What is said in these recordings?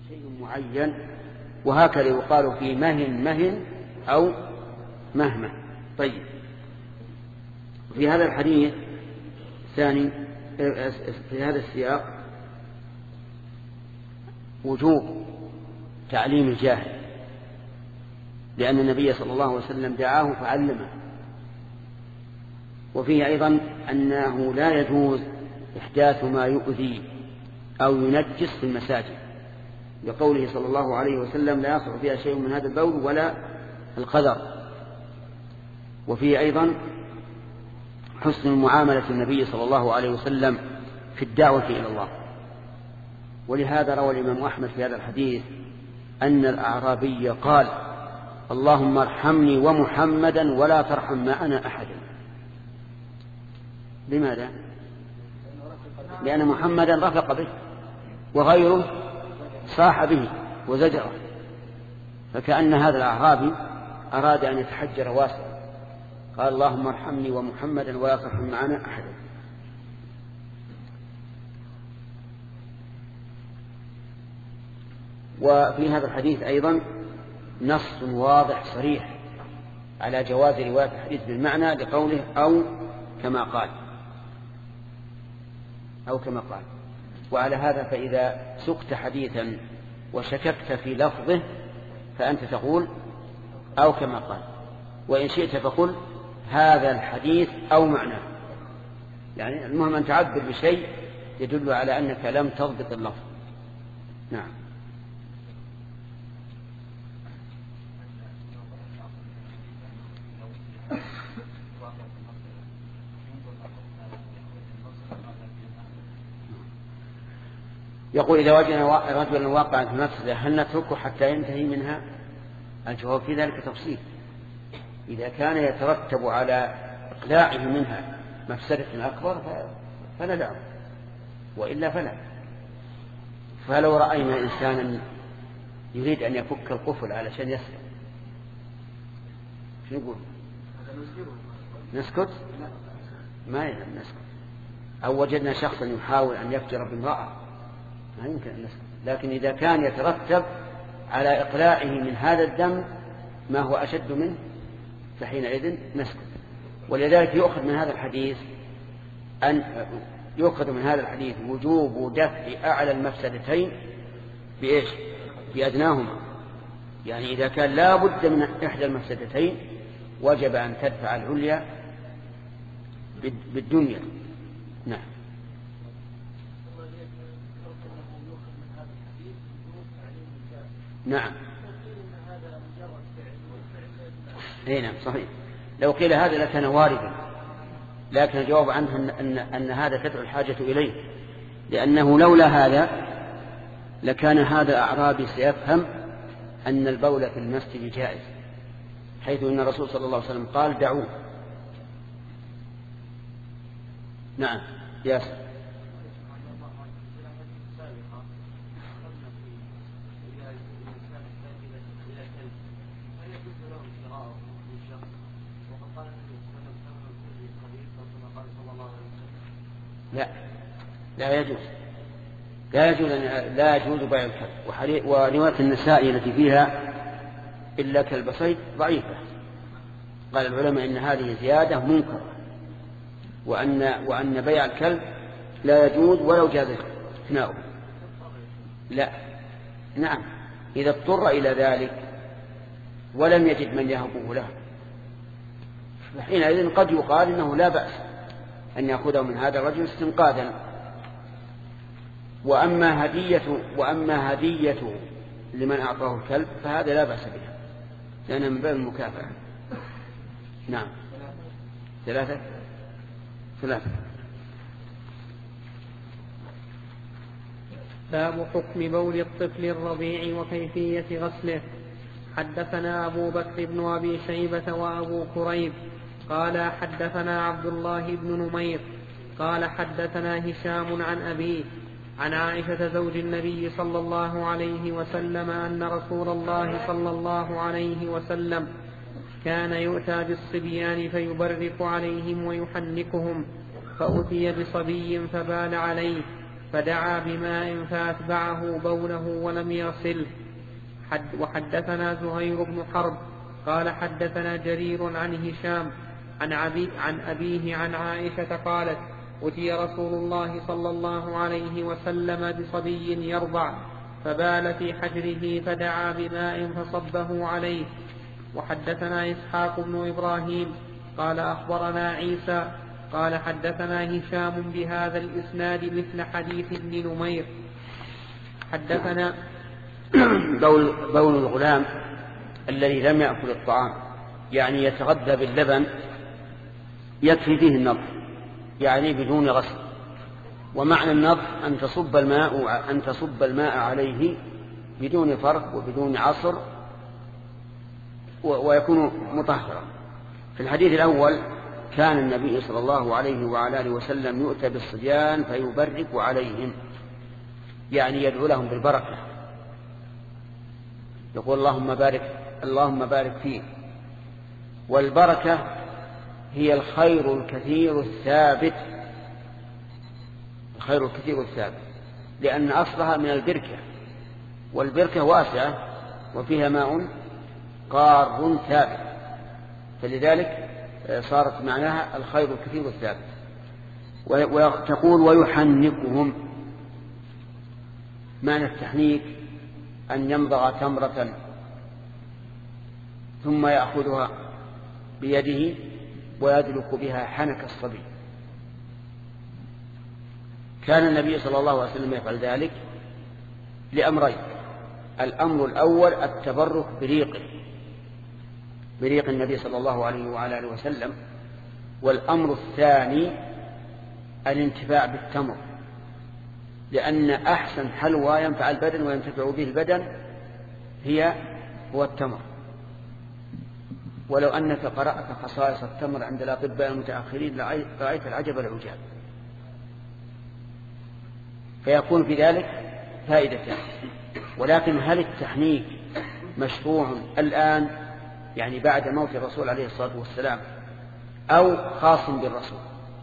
شيء معين، وهكذا يقال في مهن أو مهمة. طيب، في هذا الحديث الثاني في هذا السياق وجوب تعليم الجاهل، لأن النبي صلى الله عليه وسلم دعاه فعلمه. وفيه أيضا أنه لا يجوز إحداث ما يؤذي أو ينجس في المساجد، لقوله صلى الله عليه وسلم: لا يصلح فيها شيء من هذا البول ولا القذر. وفيه أيضا حسن معاملة النبي صلى الله عليه وسلم في الدعوة إلى الله. ولهذا روى الإمام أحمد في هذا الحديث أن الأعرابي قال: اللهم ارحمني ومحمدا ولا ترحم معنا أحدا. لماذا؟ لأن محمدا رفق به وغيره صاح به وزجره، فكأن هذا الأعرابي أراد أن يتحجر واسعا، قال: اللهم ارحمني ومحمدا ولا ترحم معنا أحدا. وفي هذا الحديث أيضا نص واضح صريح على جواز رواية الحديث بالمعنى، لقوله أو كما قال. وعلى هذا فإذا سقت حديثا وشككت في لفظه فأنت تقول أو كما قال، وإن شئت فقل هذا الحديث أو معناه. يعني المهم أن تعبر بشيء يدل على أنك لم تضبط اللفظ. نعم. يقول: إذا وجدنا رجلا واقعا في مفسدة هل نتركه حتى ينتهي منها؟ الجواب في ذلك تفصيل. إذا كان يترتب على إقلاعه منها مفسدة أكبر فندعه، وإلا فلا. فلو رأينا إنسانا يريد أن يفك القفل علشان يسرق، شو نقول؟ نسكت؟ ما يلزم نسكت. أو وجدنا شخصا يحاول أن يفجر بامرأة، ما يمكن أن نسكت. لكن إذا كان يترتب على إقلاعه من هذا الدم ما هو أشد منه فحينئذ نسكت. ولذلك يؤخذ من هذا الحديث وجوب دفع أعلى المفسدتين بإيش؟ بأدناهما. يعني إذا كان لا بد من إحدى المفسدتين وجب أن تدفع العليا بالدنيا. نعم. نعم. نعم صحيح. لو قيل هذا لكان واردا، لكن الجواب عنه أن هذا تدعو الحاجة إليه، لأنه لولا هذا لكان هذا الأعرابي سيفهم أن البول في المسجد جائز، حيث أن الرسول صلى الله عليه وسلم قال: دعوه. نعم ياسر. لا يجوز بيع الكلب. ورواية النسائي التي فيها إلا كلب صيد ضعيفة. قال العلماء إن هذه زيادة منكرة، وأن بيع الكلب لا يجوز ولو جاز اقتناؤه. لا، نعم، إذا اضطر إلى ذلك ولم يجد من يهبه له فحينئذ قد يقال إنه لا بأس أن يأخذه من هذا الرجل استنقاذا. وأما هدية لمن أعطاه الكلب فهذا لا بأس بها، لأنها من باب المكافأة. نعم. ثلاثة. باب حكم بول الطفل الرضيع وكيفية غسله. حدثنا أبو بكر بن أبي شيبة وأبو كريب قال حدثنا عبد الله بن نمير قال حدثنا هشام عن أبيه عن عائشة زوج النبي صلى الله عليه وسلم أن رسول الله صلى الله عليه وسلم كان يؤتى بالصبيان فيبرق عليهم ويحنكهم، فأتي بصبي فبال عليه فدعا بماء فأتبعه بوله ولم يغسله. وحدثنا زهير بن حرب قال حدثنا جرير عن هشام عن أبيه عن عائشة قالت أتي رسول الله صلى الله عليه وسلم بصبي يرضع فبال في حجره فدعا بماء فصبه عليه. وحدثنا إسحاق بن إبراهيم قال أخبرنا عيسى قال حدثنا هشام بهذا الإسناد مثل حديث ابن نمير. حدثنا بول الغلام الذي لم يأكل الطعام يعني يتغذى باللبن يكفي فيه النضح يعني بدون غسل. ومعنى النضح أن تصب الماء عليه بدون فرق وبدون عصر ويكون مطهرا. في الحديث الأول كان النبي صلى الله عليه وعلى آله وسلم يؤتى بالصبيان فيبرك عليهم يعني يدعو لهم بالبركة يقول اللهم بارك فيه. والبركة هي الخير الكثير الثابت لأن أصلها من البركة والبركة واسعة وفيها ماء قار ثابت فلذلك صارت معناها الخير الكثير الثابت. وتقول ويحنكهم. معنى التحنيك أن يمضغ تمرة ثم يأخذها بيده ويدلك بها حنك الصبي. كان النبي صلى الله عليه وسلم يفعل ذلك لأمرين. الأمر الأول التبرك بريق النبي صلى الله عليه وعلى آله وسلم. والأمر الثاني الانتفاع بالتمر لأن أحسن حلوى ينفع البدن وينتفع به البدن هو التمر. ولو أنك قرأت خصائص التمر عند الأطباء المتأخرين رأيت العجب العجاب. فيكون في ذلك فائدتان. ولكن هل التحنيك مشروع الآن يعني بعد موت الرسول عليه الصلاة والسلام أو خاص بالرسول؟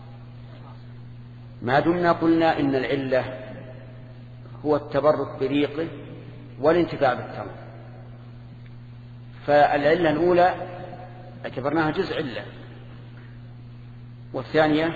ما دمنا قلنا إن العلة هو التبرك بريقه والانتفاع بالتمر فالعلة الأولى اعتبرناها جزء علة والثانية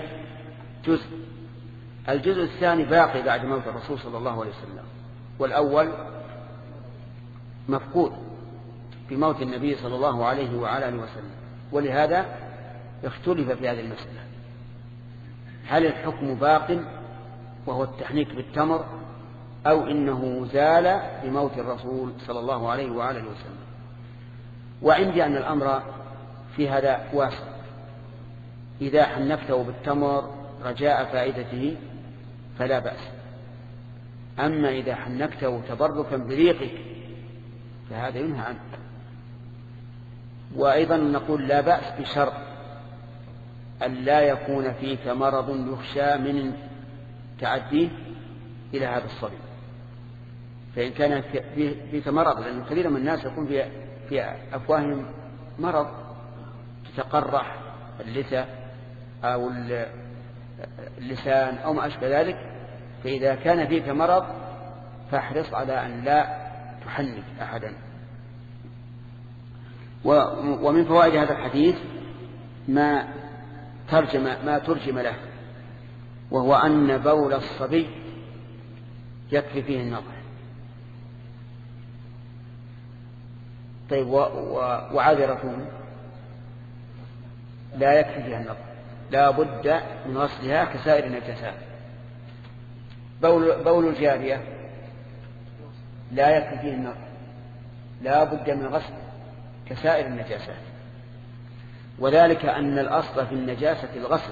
الجزء الثاني باقي بعد موت الرسول صلى الله عليه وسلم والأول مفقود بموت النبي صلى الله عليه وعلى آله وسلم. ولهذا اختلف في هذه المسألة هل الحكم باق وهو التحنيك بالتمر أو إنه زال بموت الرسول صلى الله عليه وعلى آله وسلم. وعندي أن الأمر في هذا واسع. إذا حنكته بالتمر رجاء فائدته فلا بأس. أما إذا حنكته تبركا بريقك فهذا ينهى عنه. وأيضا نقول لا بأس بشرط أن لا يكون فيك مرض يخشى من تعديه إلى هذا الصبي. فإن كان فيك مرض لأن كثير من الناس يكون في أفواههم مرض تتقرح اللثة أو اللسان أو ما أشبه ذلك فإذا كان فيك مرض فاحرص على أن لا تحنك أحدا. ومن فوائد هذا الحديث ما ترجم له وهو أن بول الصبي يكفي فيه النضح. طيب وعذرته لا يكفي فيها النضح لا بد من غسلها كسائر النجاسات. بول الجارية لا يكفي فيه النضح لا بد من غسل كسائر النجاسات. وذلك أن الأصل في النجاسة الغسل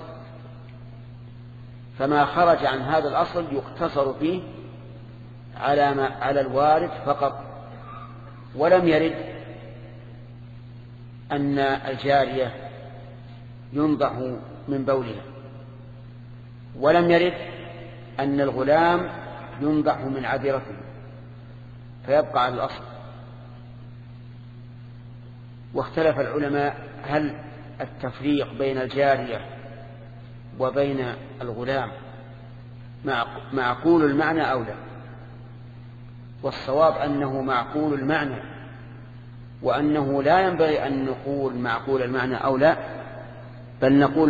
فما خرج عن هذا الأصل يقتصر فيه على الوارد فقط. ولم يرد أن الجارية ينضح من بولها ولم يرد أن الغلام ينضح من عذرته فيبقى على الأصل. واختلف العلماء هل التفريق بين الجارية وبين الغلام معقول المعنى أو لا. والصواب أنه معقول المعنى، وأنه لا ينبغي أن نقول معقول المعنى أو لا، بل نقول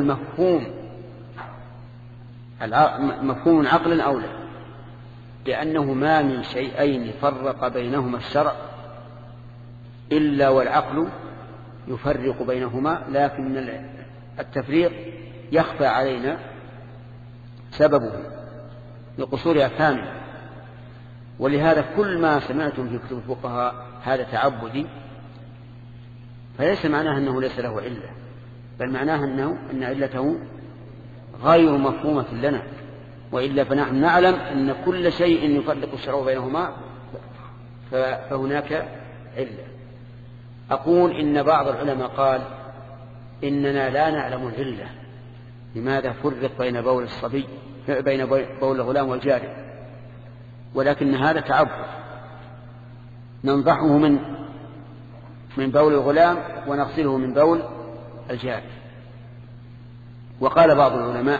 مفهوم عقل أو لا، لأنه ما من شيئين فرق بينهما الشرع إلا والعقل يفرق بينهما، لكن التفريق يخفى علينا سببه لقصور أفهامه. ولهذا كل ما سمعتم في كتب الفقهاء هذا تعبدي، فليس معناه أنه ليس له علة، بل معناه أن علته غير مفهومة لنا، وإلا فنحن نعلم أن كل شيء يفرق الشرع بينهما فهناك علة. أقول إن بعض العلماء قال إننا لا نعلم العلة لماذا فرق بين بول الصبي بين بول الغلام والجارية، ولكن هذا تعبد، ننضحه من بول الغلام ونغسله من بول الجارية. وقال بعض العلماء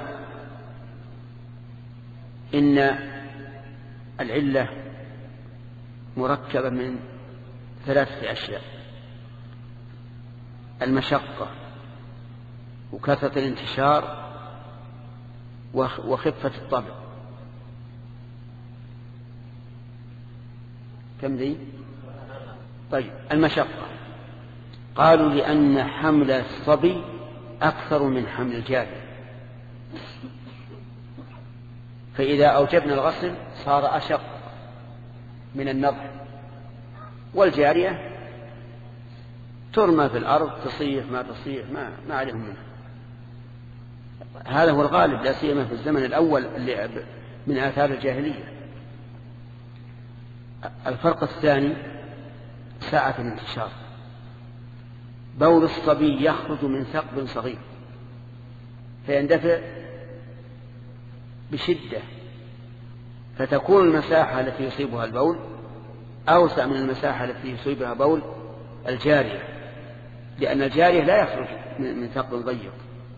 إن العلة مركبة من 3 أشياء: المشقة، وكثرة الانتشار، وخفة الطبع. كم ذي؟ طيب، المشقة قالوا لأن حمل الصبي أكثر من حمل الجارية، فإذا أوجبنا الغسل صار أشق من النضح، والجارية ترمى في الأرض تصيح ما تصيح ما عليهم منها. هذا هو الغالب، لا سيما في الزمن الأول من آثار الجاهلية. الفرق الثاني ساعة الانتشار. بول الصبي يخرج من ثقب صغير فيندفع بشدة، فتكون المساحة التي يصيبها البول أوسع من المساحة التي يصيبها بول الجارية، لأن الجارية لا يخرج من ثقب ضيق.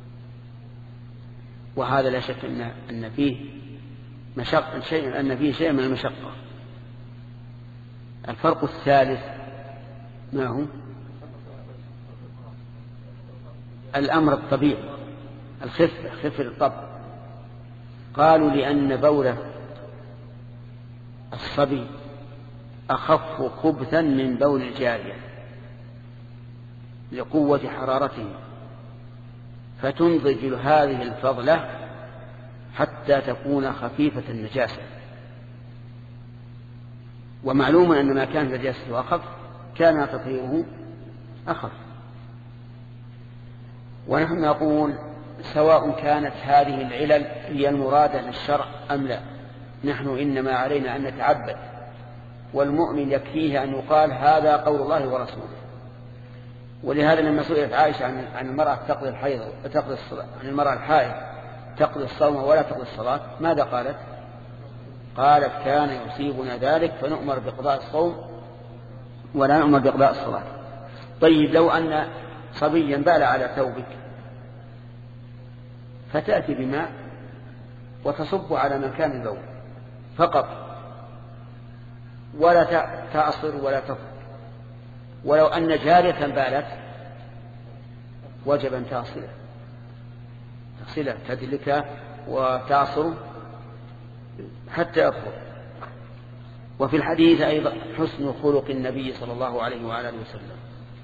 وهذا لا شك أن فيه شيء من المشقة. الفرق الثالث ما هو؟ الأمر الطبيعي، خفة الطبع. قالوا لأن بول الصبي أخف خبثا من بول الجارية لقوة حرارته، فتنضج هذه الفضلة حتى تكون خفيفة النجاسة. ومعلوم أن ما كان نجاسته أخف كان تطهيره أخف. ونحن نقول سواء كانت هذه العلل هي المرادة للشرع أم لا، نحن إنما علينا أن نتعبد، والمؤمن يكفيه أن يقال هذا قول الله ورسوله. ولهذا لما سئلت عائشة عن المرأة تقضي الحيض عن المرأة الحائض تقضي الصوم ولا تقضي الصلاة، ماذا قالت؟ قالت كان يصيبنا ذلك فنؤمر بقضاء الصوم ولا نؤمر بقضاء الصلاة. طيب، لو أن صبيا بال على ثوبك فتأتي بماء وتصب على مكان البول فقط ولا تعصر ولا تفرق، ولو أن جارية بالت وجب أن تغسله تدلك وتعصر حتى يطهر. وفي الحديث أيضا حسن خلق النبي صلى الله عليه وعلى آله وسلم،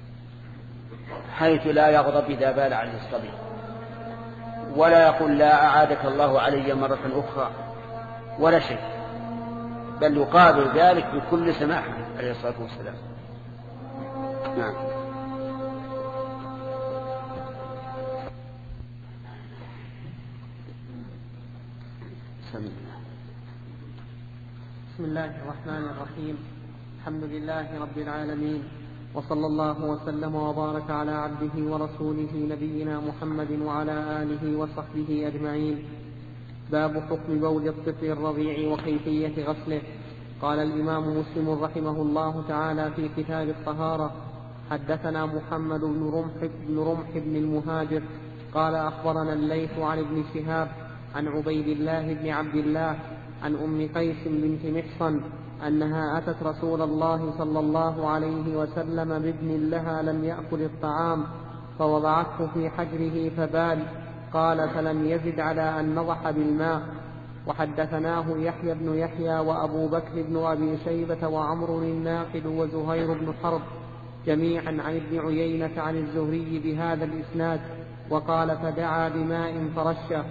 حيث لا يغضب إذا بال عليه الصبي، ولا يقول لا أعادك الله علي مرة أخرى ولا شيء، بل يقابل ذلك بكل سماحة عليه الصلاة والسلام. نعم. بسم الله الرحمن الرحيم. الحمد لله رب العالمين، وصلى الله وسلم وبارك على عبده ورسوله نبينا محمد وعلى آله وصحبه أجمعين. باب حكم بول الطفل الرضيع وكيفية غسله. قال الإمام مسلم رحمه الله تعالى في كتاب الطهارة: حدثنا محمد بن رمح بن المهاجر قال أخبرنا الليث عن ابن شهاب عن عبيد الله بن عبد الله عن أم قيس بنت محصن أنها أتت رسول الله صلى الله عليه وسلم بابن لها لم يأكل الطعام فوضعته في حجره فبال. قال فلم يزد على أن نضح بالماء. وحدثناه يحيى بن يحيى وأبو بكر بن أبي شيبة وعمر الناقد وزهير بن حرب جميعا عن ابن عيينة عن الزهري بهذا الإسناد وقال فدعا بماء فرشه.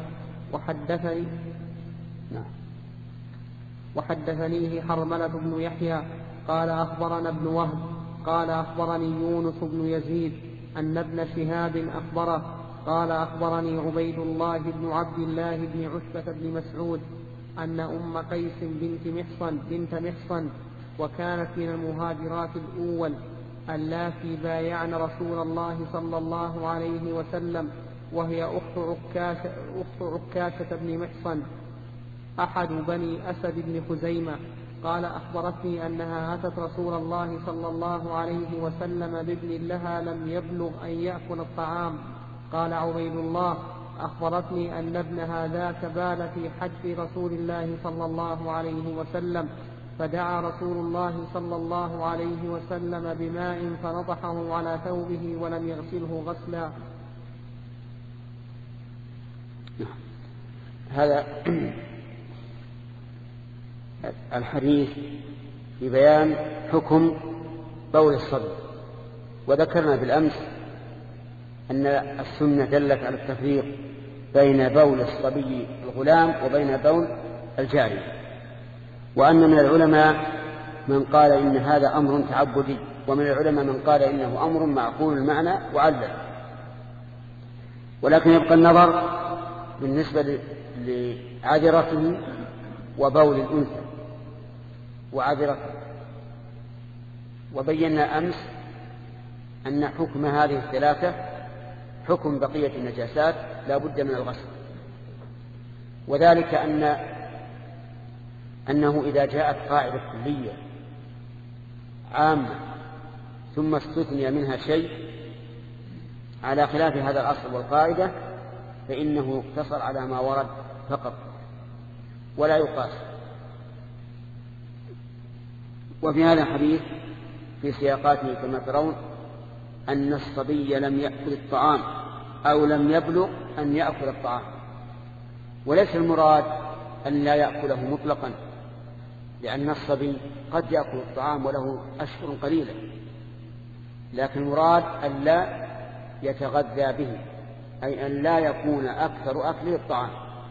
وحدثنيه حرملة بن يحيى قال أخبرنا ابن وهب قال أخبرني يونس بن يزيد أن ابن شهاب أخبره قال أخبرني عبيد الله بن عبد الله بن عتبة بن مسعود أن أم قيس بنت محصن وكانت من المهاجرات الأول اللاتي بايعن رسول الله صلى الله عليه وسلم وهي أخت عكاشة بن محصن أحد بني أسد بن خزيمة. قال أخبرتني أنها أتت رسول الله صلى الله عليه وسلم بابن لها لم يبلغ أن يأكل الطعام. قال عبيد الله أخبرتني أن ابنها ذاك بال في حج رسول الله صلى الله عليه وسلم فدعا رسول الله صلى الله عليه وسلم بماء فنضحه على ثوبه ولم يغسله غسلا. هذا الحديث في بيان حكم بول الصبي. وذكرنا بالأمس أن السنة دلت على التفريق بين بول الصبي الغلام وبين بول الجارية، وأن من العلماء من قال إن هذا أمر تعبدي، ومن العلماء من قال إنه أمر معقول المعنى وعلل. ولكن يبقى النظر بالنسبة لعذرته وبول الأنثى وعذرته. وبينا أمس أن حكم هذه الثلاثة حكم بقية النجاسات لا بد من الغسل، وذلك أنه إذا جاءت قاعدة كلية عامة ثم استثني منها شيء على خلاف هذا الأصل والقاعدة فإنه يقتصر على ما ورد فقط ولا يقاس. وفي هذا الحديث في سياقاته كما ترون أن الصبي لم يأكل الطعام أو لم يبلغ أن يأكل الطعام، وليس المراد أن لا يأكله مطلقا، لأن الصبي قد يأكل الطعام وله أشهر قليلة، لكن المراد أن لا يتغذى به، أي أن لا يكون أكثر أكله الطعام.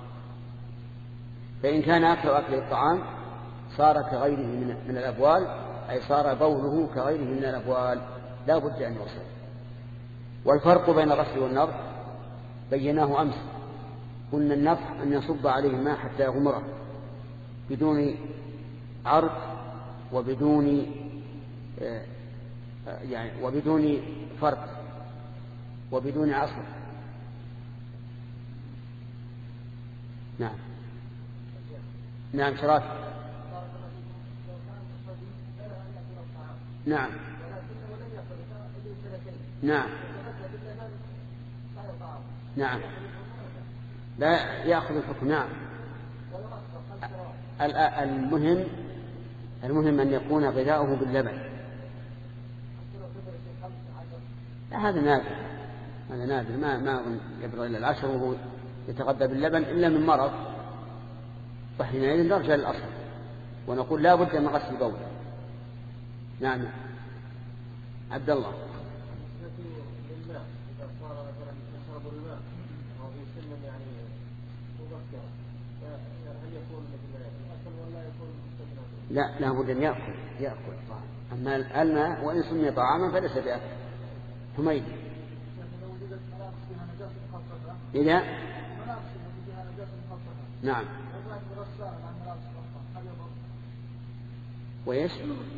فإن كان أكثر أكله الطعام صار كغيره من الأبوال، أي صار بوله كغيره من الأبوال لا بد أن يغسل. والفرق بين الغسل والنضح بيناه أمس، قلنا النضح أن يصب عليه الماء حتى يغمره بدون عرق وبدون وبدون فرق وبدون عصر. نعم شراك. نعم لا يأخذ الحكم. نعم المهم أن يكون غذاؤه باللبن. هذا نادر ما يبلغ إلا 10 وهو يتغذى باللبن إلا من مرض، فحينئذ نرجع للأصل ونقول لا بد من غسل البول. نعم عبد الله. لا بد أن يأكل. أما الماء وإن سمي طعاما فليس بأكل. حميد إذا نعم ويش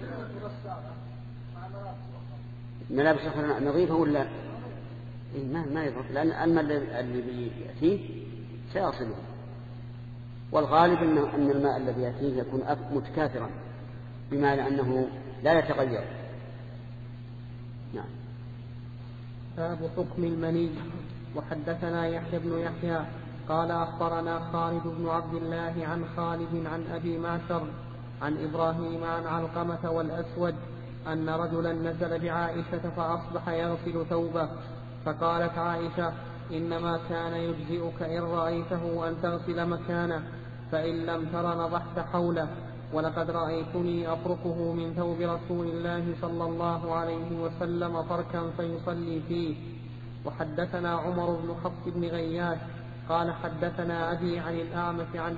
ملابس أخرى نظيفة ولا ما يضبط، لأن الماء الذي يأتيه سيصله، والغالب أن الماء الذي يأتيه يكون متكاثرا بمعنى أنه لا يتغير. نعم. باب حكم المني. وحدثنا يحيى بن يحيى قال أخبرنا خالد بن عبد الله عن خالد عن أبي معشر عن إبراهيم عن علقمة والأسود أن رجلا نزل بعائشة فأصبح يغسل ثوبه، فقالت عائشة: إنما كان يجزئك إن رأيته أن تغسل مكانه، فإن لم تر نضحت حوله، ولقد رأيتني أفركه من ثوب رسول الله صلى الله عليه وسلم فركا فيصلي فيه. وحدثنا عمر بن حفص بن غياث قال حدثنا أبي عن الأعمش عن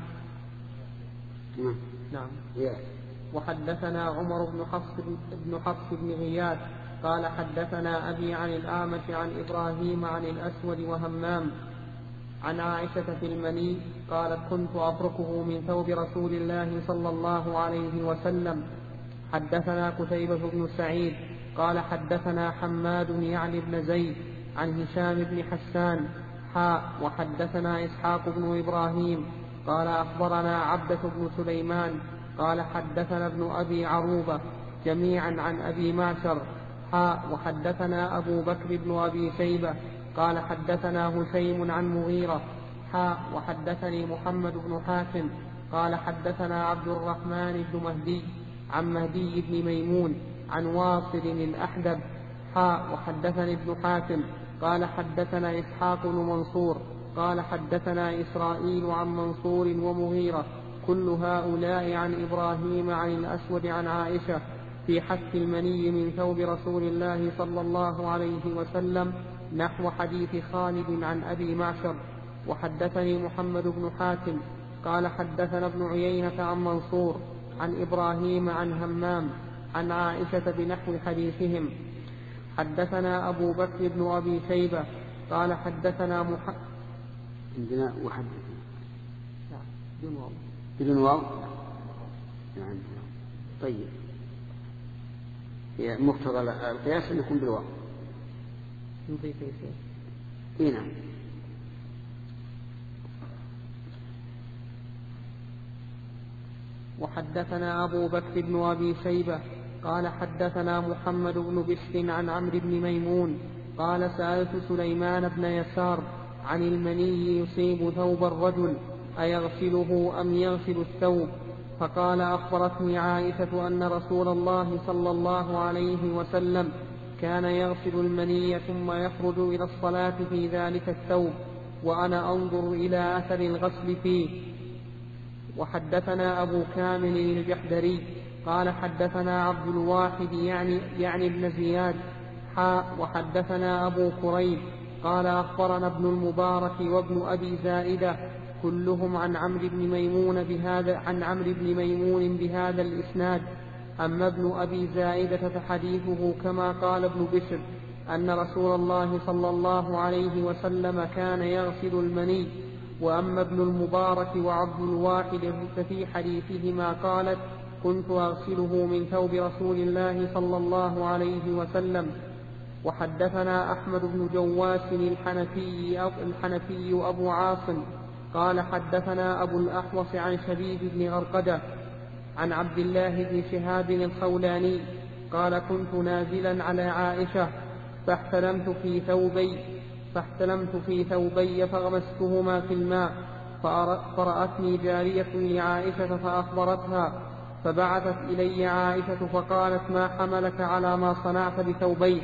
وحدثنا عمر بن حفص بن غياث قال حدثنا أبي عن الأعمش عن إبراهيم عن الأسود وهمام عن عائشة في المني قالت: كنت أفركه من ثوب رسول الله صلى الله عليه وسلم. حدثنا قتيبة بن سعيد قال حدثنا حماد يعني بن زيد عن هشام بن حسان وحدثنا إسحاق بن إبراهيم قال أخبرنا عبدة بن سليمان قال حدثنا ابن أبي عروبة جميعا عن أبي معشر وحدثنا أبو بكر بن أبي شيبة قال حدثنا هشيم عن مغيرة وحدثني محمد بن حاتم قال حدثنا عبد الرحمن بن مهدي عن مهدي بن ميمون عن واصل الأحدب وحدثني ابن حاتم قال حدثنا إسحاق بن منصور قال حدثنا إسرائيل عن منصور ومغيرة كل هؤلاء عن إبراهيم عن الأسود عن عائشة في حث المني من ثوب رسول الله صلى الله عليه وسلم نحو حديث خالد عن أبي معشر. وحدثني محمد بن حاتم قال حدثنا ابن عيينة عن منصور عن إبراهيم عن همام عن عائشة بنحو حديثهم. حدثنا أبو بكر بن أبي شيبة قال حدثنا عندنا وحدثنا بدون واو يعني. طيب مقتضى القياس أن يكون بالواو. نضيف يا نعم. وحدثنا أبو بكر بن أبي شيبة قال حدثنا محمد بن بشر عن عمرو بن ميمون قال سألت سليمان بن يسار عن المني يصيب ثوب الرجل أيغسله أم يغسل الثوب؟ فقال أخبرتني عائشة أن رسول الله صلى الله عليه وسلم كان يغسل المني ثم يخرج إلى الصلاة في ذلك الثوب وأنا أنظر إلى أثر الغسل فيه. وحدثنا أبو كامل الجحدري قال حدثنا عبد الواحد يعني ابن زياد وحدثنا أبو كريب قال أخبرنا ابن المبارك وابن أبي زائدة كلهم عن عمرو بن ميمون بهذا الإسناد. أما ابن أبي زائدة فحديثه كما قال ابن بشر أن رسول الله صلى الله عليه وسلم كان يغسل المني. وأما ابن المبارك وعبد الواحد ففي حديثهما قالت: كنت أغسله من ثوب رسول الله صلى الله عليه وسلم. وحدثنا أحمد بن جواس الحنفي أبو عاصم قال حدثنا أبو الأحوص عن شبيب بن غرقدة عن عبد الله بن شهاب الخولاني قال: كنت نازلا على عائشة فاحتلمت في ثوبي فغمستهما في الماء فرأتني جارية لعائشة فأخبرتها فبعثت إلي عائشة فقالت: ما حملك على ما صنعت بثوبيك؟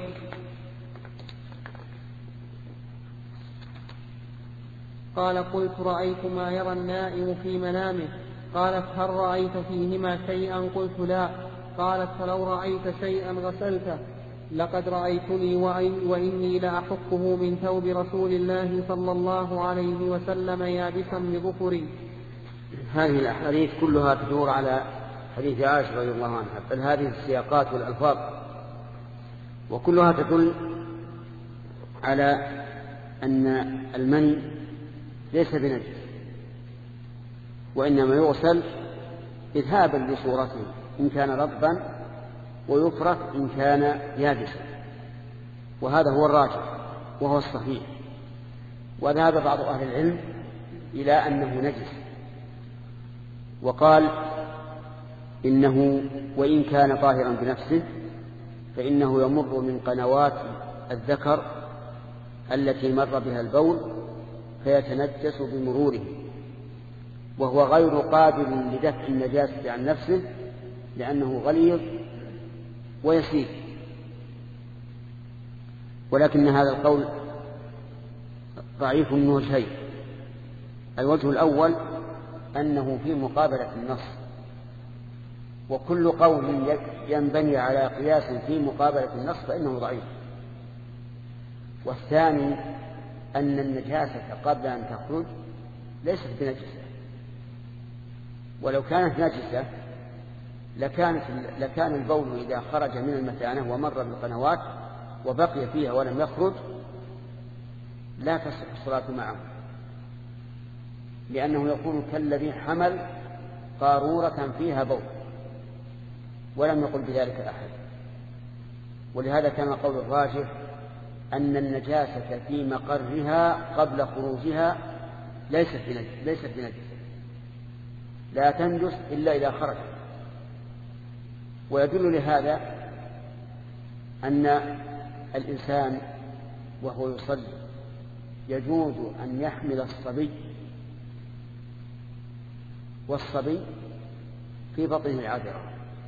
قال: قلت: رأيت ما يرى النائم في منامه. قالت: هل رأيت فيهما شيئا؟ قلت: لا. قالت: فلو رأيت شيئا غسلته. لقد رأيتني وإني لأحكه من ثوب رسول الله صلى الله عليه وسلم يابسا بظفري. هذه الأحاديث كلها تدور على حديث عائشة رضي الله عنها، بل هذه السياقات والألفاظ وكلها تدل على أن المني ليس بنجس، وإنما يغسل إذهابا لصورته إن كان رطبا ويفرك إن كان يابسا، وهذا هو الراجح وهو الصحيح. وذهب بعض أهل العلم إلى أنه نجس، وقال إنه وإن كان طاهرا بنفسه فإنه يمر من قنوات الذكر التي مر بها البول فيتنجس بمروره، وهو غير قابل لدفع النجاسة عن نفسه لأنه غليظ ويسير. ولكن هذا القول ضعيف من وجهين. الوجه الأول أنه في مقابلة النص، وكل قول ينبني على قياس في مقابلة النص فإنه ضعيف. والثاني أن النجاسة قبل أن تخرج ليست بنجسة، ولو كانت نجسة لكان البول إذا خرج من المثانة ومر بالقنوات وبقي فيها ولم يخرج لا تصح الصلاة معه، لأنه يكون كالذي حمل قارورة فيها بول ولم يقل بذلك أحد. ولهذا كان قول الراجح أن النجاسة في مقرها قبل خروجها ليست بنجسة، لا تنجس إلا إذا خرج. ويدل لهذا أن الإنسان وهو يصلي يجوز أن يحمل الصبي، والصبي في بطنه العذرة،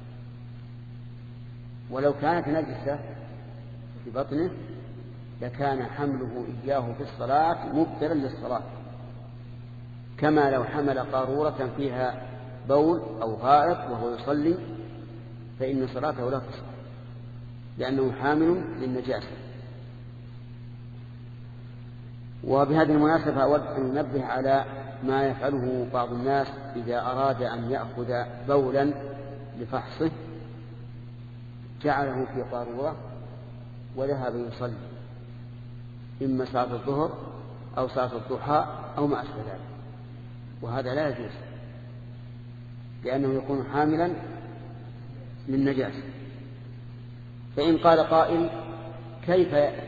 ولو كانت نجسة في بطنه لكان حمله إياه في الصلاة مبطلا للصلاة، كما لو حمل قارورة فيها بول أو غائط وهو يصلي فإن صلاته لا تصح، لأنه حامل للنجاسة. وبهذه المناسبة أود أن ننبه على ما يفعله بعض الناس إذا أراد أن يأخذ بولا لفحصه، جعله في قارورة وذهب يصلي إما صلاة الظهر أو صلاة الضحى أو ما أشبه ذلك، وهذا لا يجوز لأنه يكون حاملا للنجاسة. فإن قال قائل كيف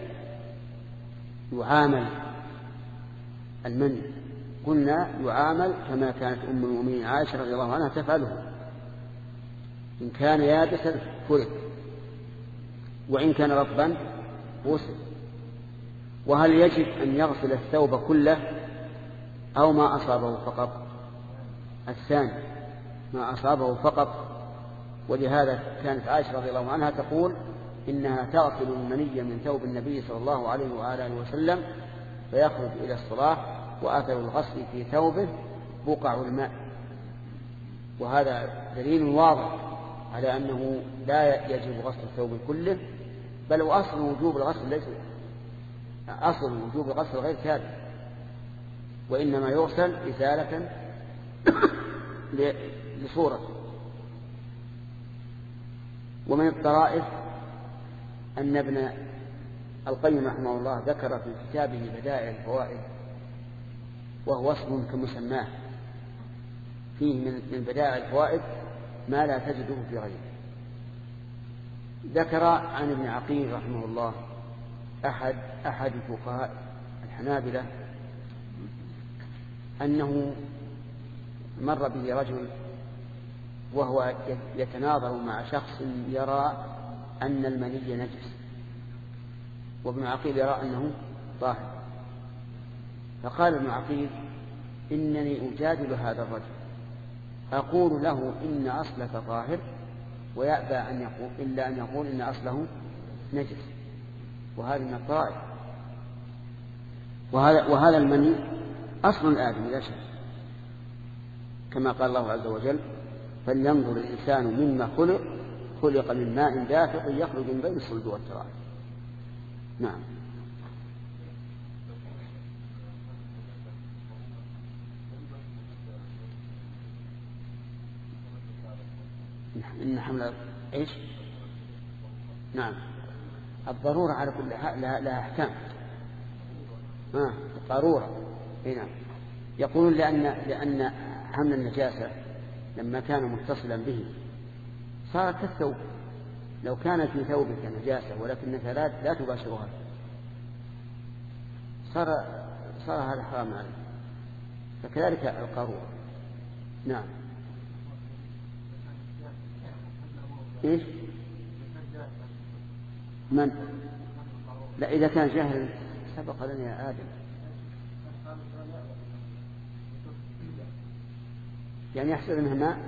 يعامل المني؟ قلنا يعامل كما كانت أم المؤمنين عائشة رضي الله عنها تفعله، إن كان يابسا فرق، وإن كان رطبا غسل. وهل يجب أن يغسل الثوب كله أو ما أصابه فقط؟ الثاني، ما أصابه فقط. ولهذا كانت عائشة رضي الله عنها تقول إنها تغسل المني من ثوب النبي صلى الله عليه وآله وسلم فيخرج إلى الصلاة وآثر الغسل في ثوبه بقع الماء. وهذا دليل واضح على أنه لا يجب غسل الثوب كله، بل أصل وجوب الغسل ليس أصل وجوب الغسل غير ثابت، وإنما يغسل إزالة لصورته. ومن الطرائف أن ابن القيم رحمه الله ذكر في كتابه بدائع الفوائد، وهو اسم كمسماه، فيه من بدائع الفوائد ما لا تجده في غيره. ذكر عن ابن عقيل رحمه الله أحد فقهاء الحنابلة أنه مر به رجل وهو يتناظر مع شخص يرى أن المني نجس، وابن عقيل يرى أنه طاهر. فقال ابن عقيل إنني أجادل هذا الرجل، أقول له إن أصلك طاهر ويأبى أن يقول إلا أن يقول إن أصله نجس، وهذا من الطائف. وهذا المني أصل الآدم لا شك، كما قال الله عز وجل فلينظر الإنسان مما خلق من ماء دافق يخرج من بين الصلب والترائب. نعم. إن حمل إيش؟ نعم، الضرورة على كل حال لها أحكام. ضرورة هنا يقولون لأن حمل النجاسة لما كان متصلا به صار كالثوب. لو كانت في ثوبك نجاسة ولكنك لا تباشرها صار هذا حرام عليك، فكذلك القارورة. نعم. إيش؟ من؟ لا، إذا كان جاهل سبق لنا يا آدم. يعني يحسب أنها ماء.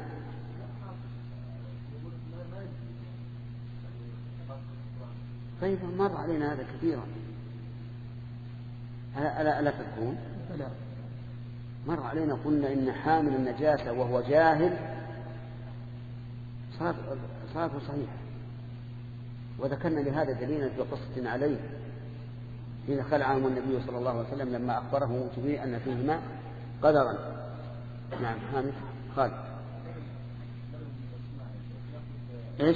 طيب مر علينا هذا كثيرا، ألا تذكرون؟ لا، مر علينا قلنا إن حامل النجاسة وهو جاهل صلاته صحيحة، وذكرنا لهذا دليلا في قصة عليه حين خلعهم النبي صلى الله عليه وسلم لما أخبره جبريل أن فيهما قدرا. نعم حامد خالد. إيش؟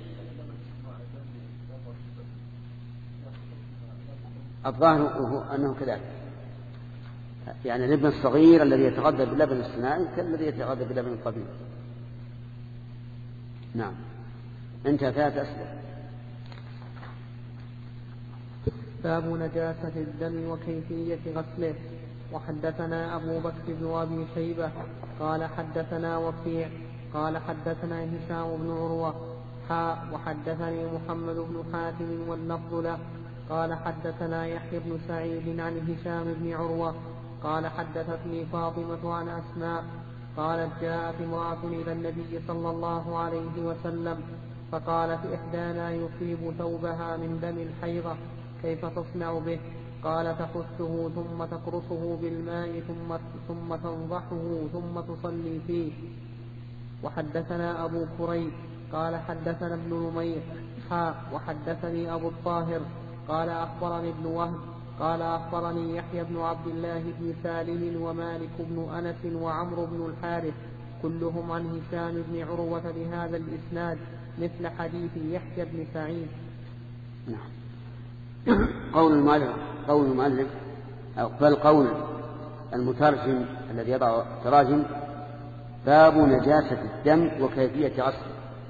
الظاهر أنه كذلك، يعني الابن الصغير الذي يتغذى باللبن الصناعي كالذي يتغذى باللبن الطبيعي. نعم. انتهى 3 أسئلة. باب نجاسة الدم وكيفية غسله. وحدثنا أبو بكر بن أبي شيبة قال حدثنا وكيع قال حدثنا هشام بن عروة وحدثني محمد بن حاتم واللفظ له قال حدثنا يحيى بن سعيد عن هشام بن عروة قال حدثتني فاطمة عن أسماء قالت جاءت امرأة إلى النبي صلى الله عليه وسلم فقالت إحدانا يصيب ثوبها من دم الحيضة كيف تصنع به؟ قال تحثه ثم تقرصه بالماء ثم تنضحه ثم تصلي فيه. وحدثنا أبو كريب قال حدثنا ابن نمير وحدثني أبو الطاهر قال أخبرني ابن وهب قال أخبرني يحيى بن عبد الله بن سالم ومالك بن أنس وعمرو بن الحارث كلهم عن هشام بن عروة بهذا الإسناد مثل حديث يحيى بن سعيد. نعم. قول المؤلف بل قول المترجم الذي يضع تراجم باب نجاسة الدم وكيفية غسله.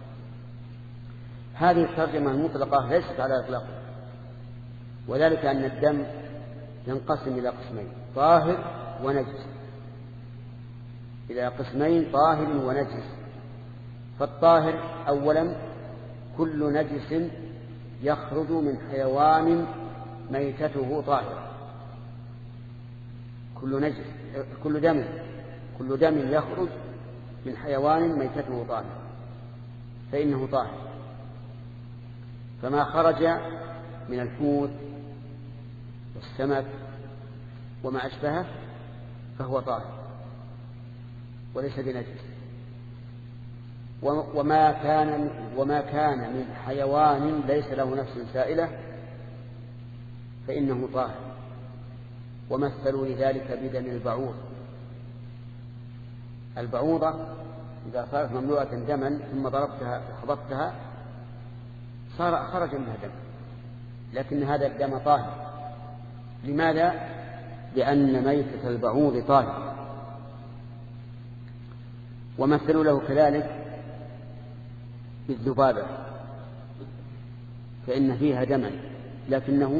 هذه الترجمة المطلقة ليست على إطلاق، وذلك أن الدم ينقسم إلى قسمين طاهر ونجس، إلى قسمين طاهر ونجس. فالطاهر أولا كل نجس يخرج من حيوان ميتته طاهرة، كل دم يخرج من حيوان ميتته طاهرة فإنه طاهر. فما خرج من الحوت والسمك وما أشبهه فهو طاهر وليس بنجس. وما كان من حيوان ليس له نفس سائلة فإنه طاهر. ومثلوا لذلك بدم البعوضة إذا صارت مملوءة دما ثم ضربتها وحضرتها خرج منها دم، لكن هذا الدم طاهر. لماذا؟ لأن ميتة البعوض طاهر. ومثلوا له كذلك بالذبابة فإن فيها دما لكنه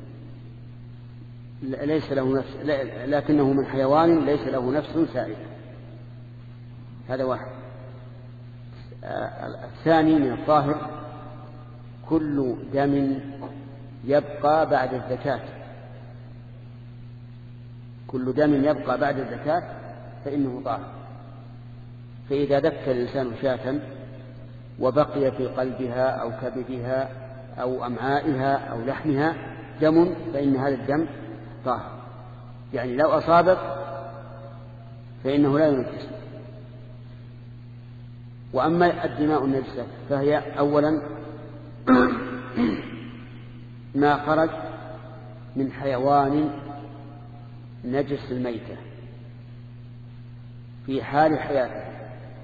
من حيوان ليس له نفس سائلة. هذا واحد. الثاني من الطاهر كل دم يبقى بعد الزكاة، كل دم يبقى بعد الزكاة فإنه طاهر. فإذا ذكى الإنسان شاة وبقي في قلبها أو كبدها أو أمعائها أو لحمها دم فإن هذا الدم طاهر، يعني لو أصابت فإنه لا ينجس. وأما الدماء النجسة فهي أولا ما خرج من حيوان نجس الميتة في حال حياته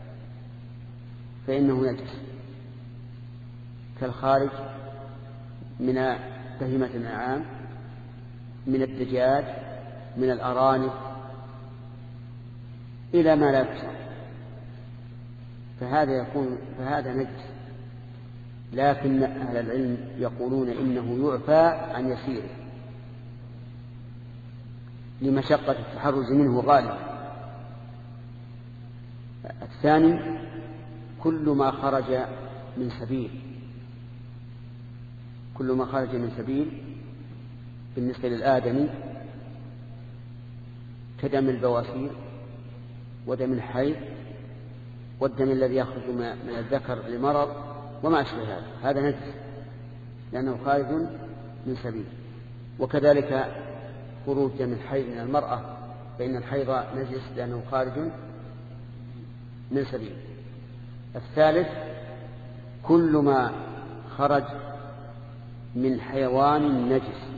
فإنه نجس، كالخارج من بهيمة الأنعام، من الدجاج، من الأرانب، إلى ما لا يقصر، فهذا نجس. لكن أهل العلم يقولون إنه يعفى عن يسيره لمشقة التحرز منه غالبا. الثاني كل ما خرج من سبيل بالنسبة للآدمي كدم البواسير ودم الحيض والدم الذي يخرج من الذكر لمرض وما أشبه هذا نجس لأنه خارج من سبيل. وكذلك خروج دم الحيض من المرأة فإن الحيض نجس لأنه خارج من سبيل. الثالث كل ما خرج من حيوان نجس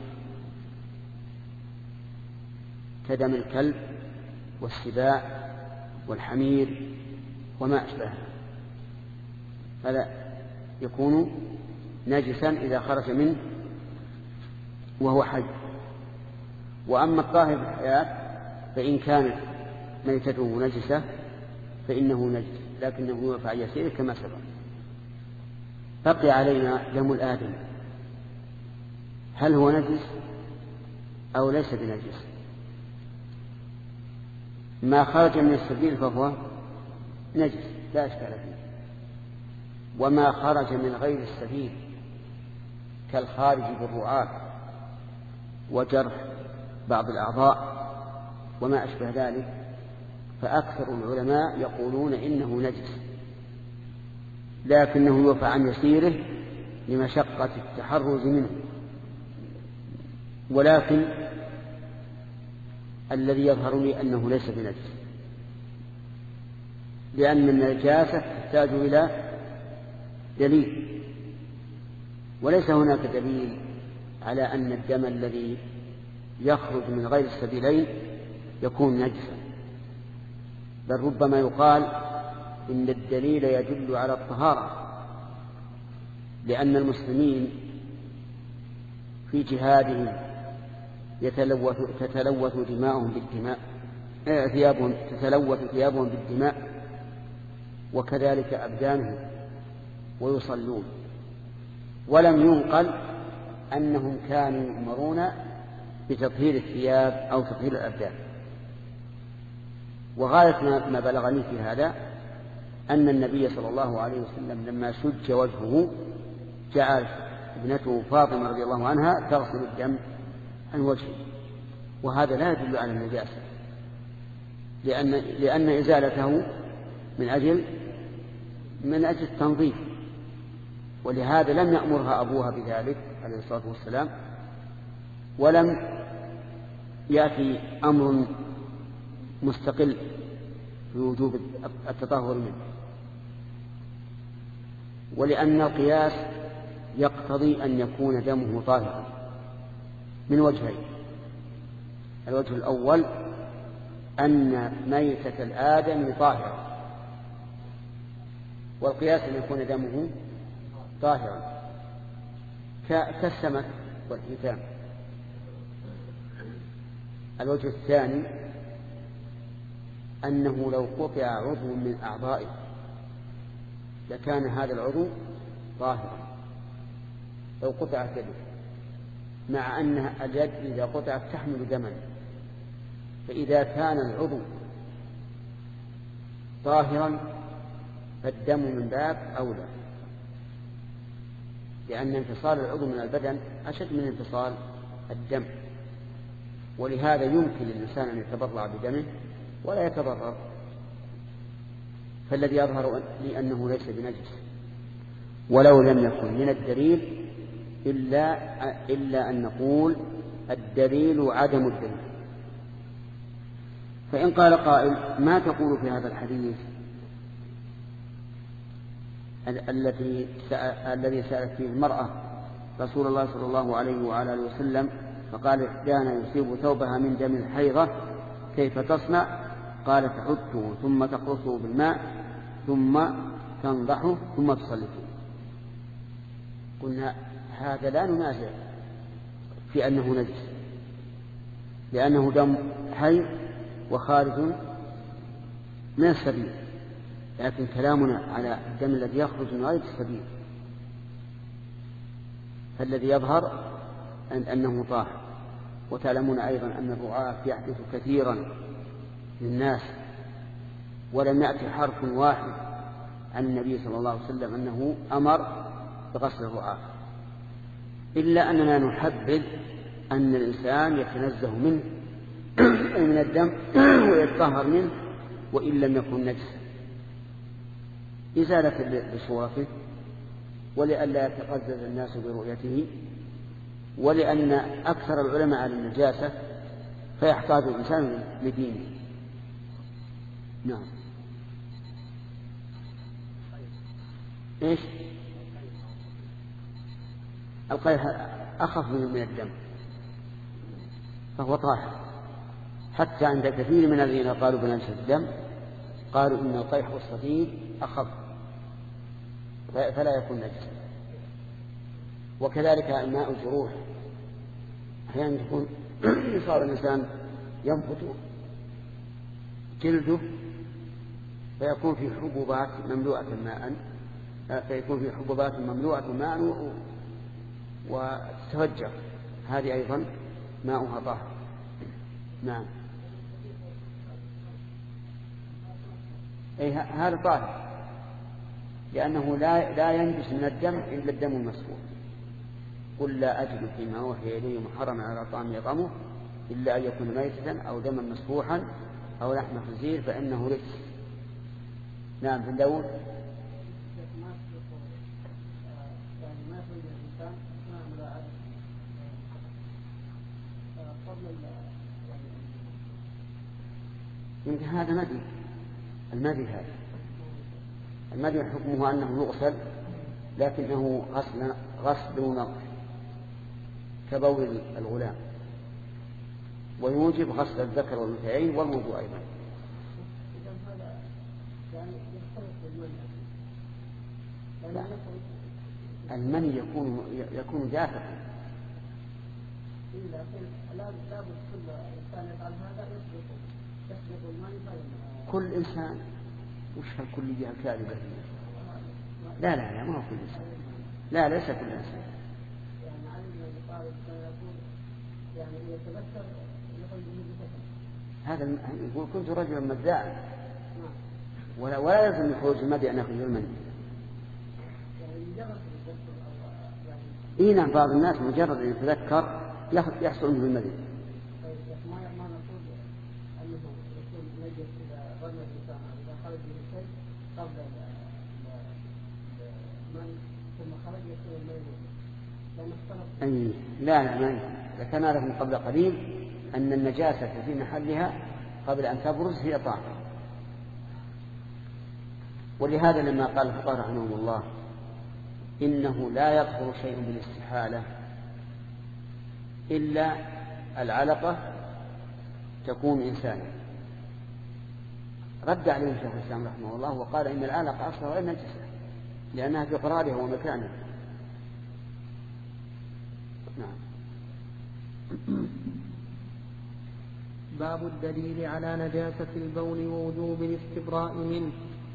كدم الكلب والسباع والحمير وما أشبهه هذا يكون نجسا إذا خرج منه وهو حي. وأما الطاهر في الحياة فإن كانت ميتته نجسة فإنه نجس لكنه يرفع يسير كما سبق. بقي علينا دم الآدم، هل هو نجس أو ليس بنجس؟ ما خرج من السبيل فهو نجس لا إشكال فيه، وما خرج من غير السبيل كالخارج بالرعاة وجرح بعض الأعضاء وما أشبه ذلك فأكثر العلماء يقولون إنه نجس لكنه يوفى عن يسيره لمشقة التحرز منه. ولكن الذي يظهر لي أنه ليس بنجس لأن النجاسة تحتاج إلى دليل، وليس هناك دليل على أن الدم الذي يخرج من غير السبيلين يكون نجسا، بل ربما يقال إن الدليل يدل على الطهارة، لأن المسلمين في جهادهم تتلوث دماؤهم بالدماء، تتلوث ثيابهم بالدماء وكذلك أبدانهم ويصلون، ولم ينقل أنهم كانوا يؤمرون بتطهير الثياب أو تطهير الأبدان. وغاية ما بلغني في هذا أن النبي صلى الله عليه وسلم لما شج وجهه جعل ابنته فاطمة رضي الله عنها تغسل الدم عن وجهه، وهذا لا يدل على النجاسة لأن إزالته من أجل التنظيف، ولهذا لم يأمرها أبوها بذلك عليه الصلاة والسلام، ولم يأتي أمر مستقل بوجوب التطهر منه. ولأن القياس يقتضي أن يكون دمه طاهرا من وجهين: الوجه الأول أن ميتة الآدم طاهرة، والقياس أن يكون دمه طاهرا كالسمك والحيتان. الوجه الثاني أنه لو قطع عضو من أعضائه لكان هذا العضو طاهرا. لو قطعت يده، مع أن اليد إذا قطعت تحمل دما، فإذا كان العضو طاهرا فالدم من باب أولى، لأن انفصال العضو من البدن أشد من انفصال الدم، ولهذا يمكن للإنسان أن يتبرع بدمه ولا يتضرر. فالذي يظهر لي أنه ليس بنجس، ولو لم يكن من الدليل إلا أن نقول الدليل عدم الدليل. فإن قال قائل: ما تقول في هذا الحديث الذي سألت فيه المرأة رسول الله صلى الله عليه وعلى آله وسلم فقال: إحدانا يصيب ثوبها من دم الحيضة كيف تصنع؟ قال: تحته ثم تقرصه بالماء ثم تنضحه ثم تصلي فيه. قلنا هذا لا ننازع في أنه نجس، لأنه دم حي وخارج من السبيل، لكن كلامنا على الدم الذي يخرج من غير السبيل، فالذي يظهر أنه طاهر. وتعلمون أيضا أن الرعاة يحدث كثيرا للناس، ولم يأتي حرف واحد عن النبي صلى الله عليه وسلم أنه أمر بغسل الرعاة، إلا أننا نحبذ أن الإنسان يتنزه منه من الدم ويتطهر منه وإن لم يكن نجسا. إزالة لشرفه، ولئلا يتقزز الناس برؤيته، ولأن أكثر العلماء على النجاسة فيحتاج الإنسان لدينه. نعم. إيش؟ القيح أخف من الدم فهو طاهر، حتى عند كثير من الذين قالوا بنجاسة الدم قالوا إن القيح والصديد أخف فلا يكون نجسا. وكذلك ماء الجروح، أحيانا يكون يصاب الإنسان ينبت جلده فيكون في حبوبات مملوءة ماء وتتفجر، هذه أيضا ماؤها طاهر. نعم. أي هذا طاهر لأنه لا ينجس من الدم إلا الدم المسفوح. قل لا أجد فيما أوحي إلي محرما على طعام يطعمه إلا أن يكون ميتة أو دما مسفوحا أو لحم خنزير فإنه رجس. نعم. في داود يمكن هذا مدي. المدي حكمه أنه يغسل لكنه غسل ونظر كبول الغلام، ويوجب غسل الذكر والأنثيين والوضوء أيضا. لا. المني يكون جافا. كل إنسان وش هالكلية الكاذبة؟ لا ما هو كل إنسان. لا ليس كل إنسان. هذا يقول كنت رجلا مذاعا ولا يلزم يخرج المدي أن يخرج المني. نعم. بعض الناس مجرد أن يتذكر يحصل منه المدي. لا ما إذا كان عارف من قبل قليل أن النجاسة في محلها قبل أن تبرز هي طاهرة. ولهذا لما قال الفقهاء رحمهم الله إنه لا يطهر شيء بالاستحالة إلا العلقة تكون إنسانا، رد عليهم شيخ الإسلام رحمه الله وقال إن العلقة أصلها غير نجسة لأنها في قرارها ومكانها. نعم. باب الدليل على نجاسة البول ووجوب الاستبراء منه.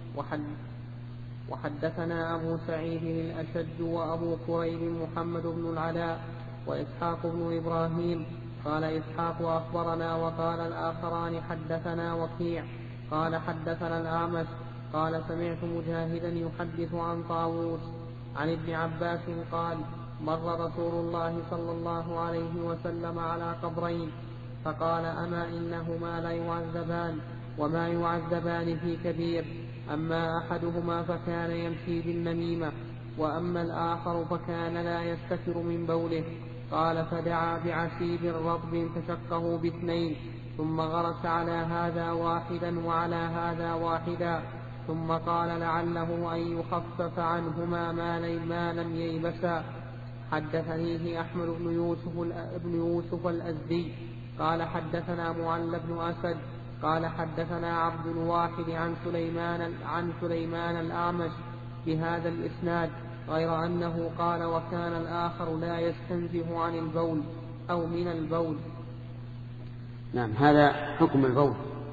وحدثنا أبو سعيد الأشج وأبو كريب محمد بن العلاء وإسحاق بن إبراهيم. قال إسحاق أخبرنا وقال الآخران حدثنا وكيع قال حدثنا الأعمش قال سمعت مجاهدا يحدث عن طاووس عن ابن عباس قال مر رسول الله صلى الله عليه وسلم على قبرين فقال أما إنهما لا يعذبان وما يعذبان في كبير، أما أحدهما فكان يمشي بالنميمة وأما الآخر فكان لا يستتر من بوله. قال فدعا بعسيب رطب فشقه باثنين ثم غرس على هذا واحدا وعلى هذا واحدا ثم قال لعله أن يخفف عنهما ما لم ييبسا. حدثنيه أحمد بن يوسف الأزدي قال حدثنا معل بن أسد قال حدثنا عبد الواحد عن سليمان الأعمش بهذا الإسناد غير أنه قال وكان الآخر لا يستنزه عن البول أو من البول. نعم. هذا حكم البول.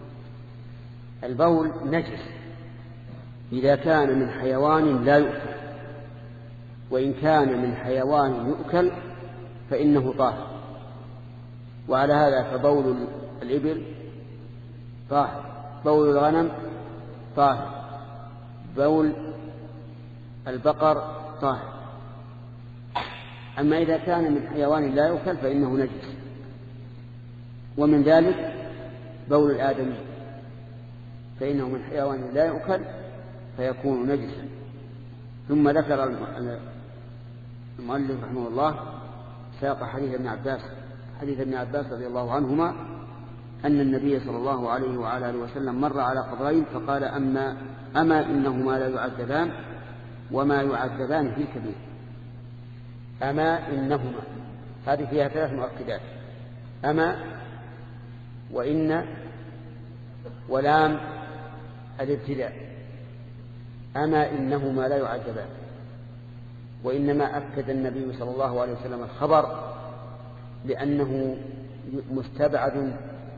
البول نجس إذا كان من حيوان لا يؤكل، وإن كان من حيوان يؤكل فإنه طاهر. وعلى هذا فبول الإبل طاهر، بول الغنم طاهر، بول البقر طاهر. أما إذا كان من حيوان لا يؤكل فإنه نجس، ومن ذلك بول الآدمي فإنه من حيوان لا يؤكل فيكون نجسا. ثم ذكر المؤلف رحمه الله ساق حديث ابن عباس رضي الله عنهما أن النبي صلى الله عليه وعلى آله وسلم مر على قبرين فقال أما إنهما لا يعذبان وما يعذبان في كبير. أما إنهما، هذه فيها 3 مؤكدات: أما وإن ولام الابتداء. أما إنهما لا يعذبان، وإنما أكد النبي صلى الله عليه وسلم الخبر لأنه مستبعد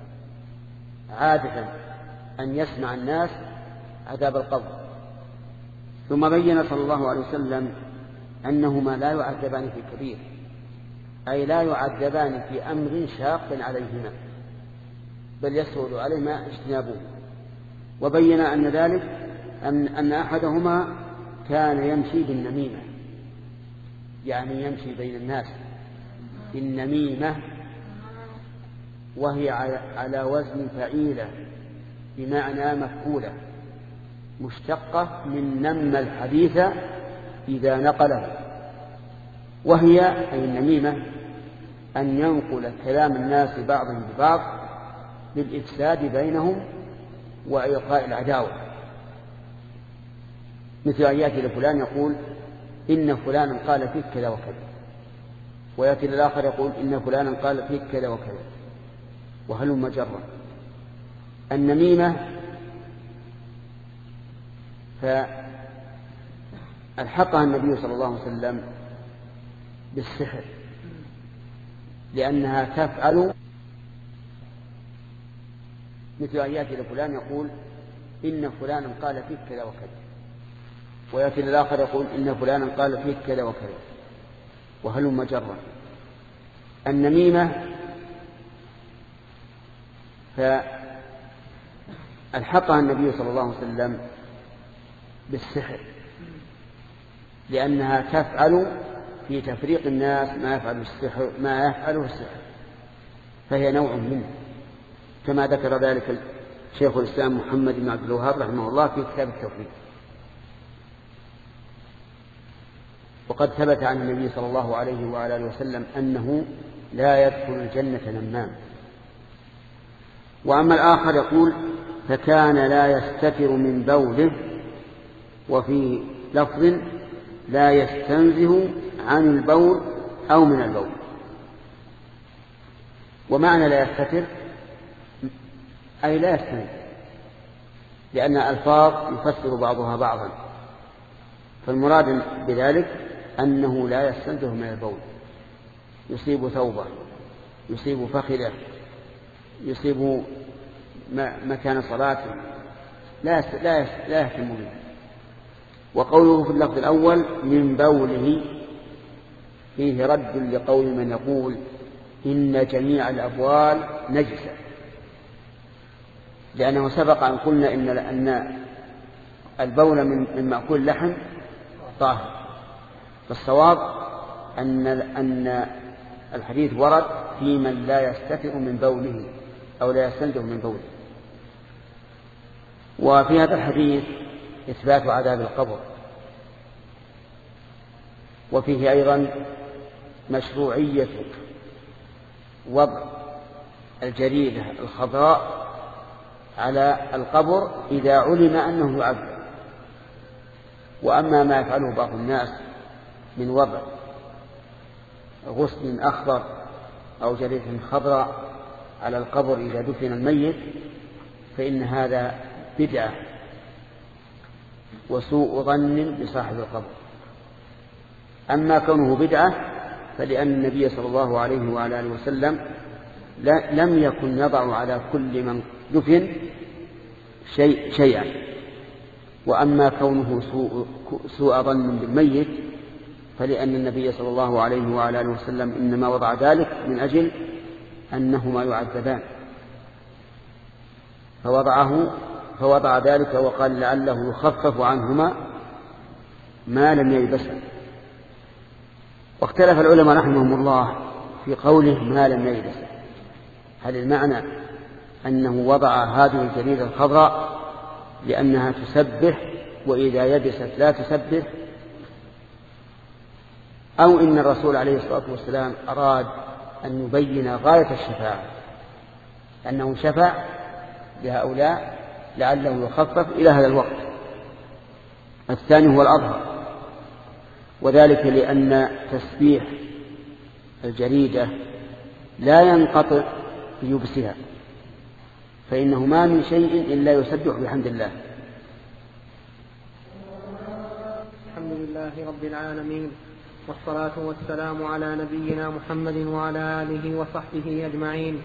عادة أن يسمع الناس عذاب القبر. ثم بين صلى الله عليه وسلم أنهما لا يعذبان في كبير، أي لا يعذبان في أمر شاق عليهما بل يسهل عليهما اجتنابه. وبين أن ذلك أن أحدهما كان يمشي بالنميمة، يعني يمشي بين الناس بالنميمة، وهي على وزن فعيلة بمعنى مفعولة، مشتقة من نم الحديث إذا نقله. وهي أي النميمة أن ينقل كلام الناس بعضهم ببعض للإفساد بينهم وإلقاء العداوة، مثل أن يأتي لفلان يقول إن فلانا قال فيك كذا وكذا، ويأتي للآخر يقول إن فلانا قال فيك كذا وكذا، وهلم جرا. النميمة فألحقها النبي صلى الله عليه وسلم بالسحر، لأنها تفعل مثل أن يأتي لفلان يقول إن فلانا قال فيك كذا وكذا، ويأتي للآخر يقول إن فلانا قال فيك كذا وكذا، وهلم جرا. النميمة فألحقها النبي صلى الله عليه وسلم بالسحر، لأنها تفعل في تفريق الناس ما يفعله السحر، فهي نوع منه، كما ذكر ذلك شيخ الإسلام محمد بن عبد الوهاب رحمه الله في كتاب التوحيد. وقد ثبت عن النبي صلى الله عليه وعلى آله وسلم أنه لا يدخل الجنة نمام. وأما الآخر يقول فكان لا يستتر من بوله، وفي لفظ لا يستنزه عن البول أو من البول. ومعنى لا يستتر أي لا يستنزه، لأن ألفاظ يفسر بعضها بعضا، فالمراد بذلك أنه لا يستنزه من البول، يصيب ثوبه، يصيب فخذه، يصيب مكان صلاته، لا يهتم به. وقوله في اللفظ الأول من بوله فيه رد لقول من يقول إن جميع الأبوال نجسة، لأنه سبق أن قلنا أن البول من مأكول اللحم طاهر، فالصواب أن الحديث ورد في من لا يستتر من بوله أو لا يستنزه من بوله. وفي هذا الحديث إثبات عذاب القبر، وفيه أيضا مشروعية وضع الجريدة الخضراء على القبر إذا علم أنه يعذب. وأما ما يفعله بعض الناس من وضع غصن أخضر أو جريدة خضراء على القبر إذا دفن الميت فإن هذا بدعة وسوء ظن بصاحب القبر. أما كونه بدعة فلأن النبي صلى الله عليه وعلى آله وسلم لم يكن يضع على كل من دفن شيئا. وأما كونه سوء ظن بالميت فلأن النبي صلى الله عليه وعلى آله وسلم إنما وضع ذلك من أجل أنهما يعذبان، فوضع ذلك وقال لعله يخفف عنهما ما لم يلبسا. واختلف العلماء رحمهم الله في قوله ما لم يلبسا، هل المعنى أنه وضع هذه الجريدة الخضراء لأنها تسبح وإذا يبست لا تسبه، أو إن الرسول عليه الصلاة والسلام أراد أن يبين غاية الشفاعة، أنه شفع لهؤلاء لعله يخفف إلى هذا الوقت. الثاني هو الأظهر، وذلك لأن تسبيح الجريدة لا ينقطع بيبسها، فإنه ما من شيء إلا يسبح بحمد الله. الحمد لله رب العالمين، والصلاة والسلام على نبينا محمد وعلى آله وصحبه أجمعين.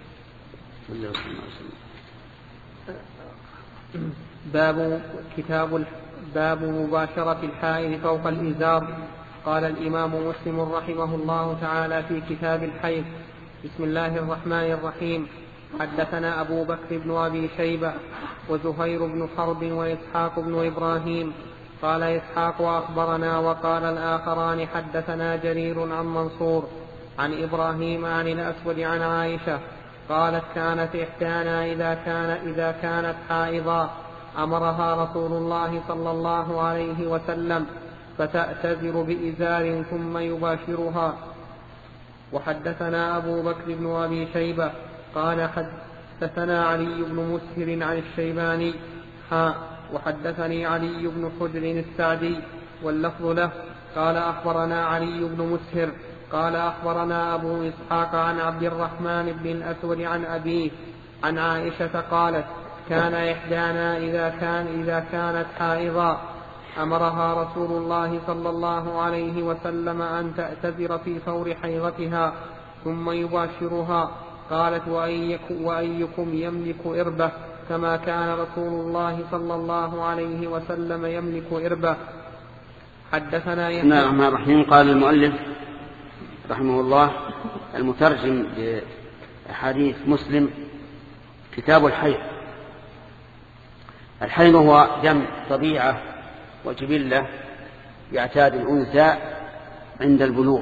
باب مباشرة الحائض فوق الإزار. قال الإمام مسلم رحمه الله تعالى في كتاب الحيض: بسم الله الرحمن الرحيم. حدثنا أبو بكر بن أبي شيبة وزهير بن حرب وإسحاق بن إبراهيم. قال إسحاق: أخبرنا. وقال الآخران: حدثنا جرير عن منصور عن إبراهيم عن الأسود عن عائشة قالت: كانت إحدانا إذا كانت حائضا أمرها رسول الله صلى الله عليه وسلم فتأتذر بإزار ثم يباشرها. وحدثنا أبو بكر بن أبي شيبة قال: حدثنا علي بن مسهر عن الشيباني وحدثني علي بن حجر السعدي واللفظ له قال: أخبرنا علي بن مسهر قال: أخبرنا أبو إسحاق عن عبد الرحمن بن الأسود عن أبيه عن عائشة قالت: كان إحدانا إذا كانت حائضا أمرها رسول الله صلى الله عليه وسلم أن تأتذر في فور حيضتها ثم يباشرها. قالت: وأيكم يملك إربة كما كان رسول الله صلى الله عليه وسلم يملك إربة. حدثنا بسم الله الرحمن الرحيم. قال المؤلف رحمه الله المترجم لأحاديث مسلم: كتاب الحيض. الحيض هو دم طبيعة وجبلة يعتاد الأنثى عند البلوغ،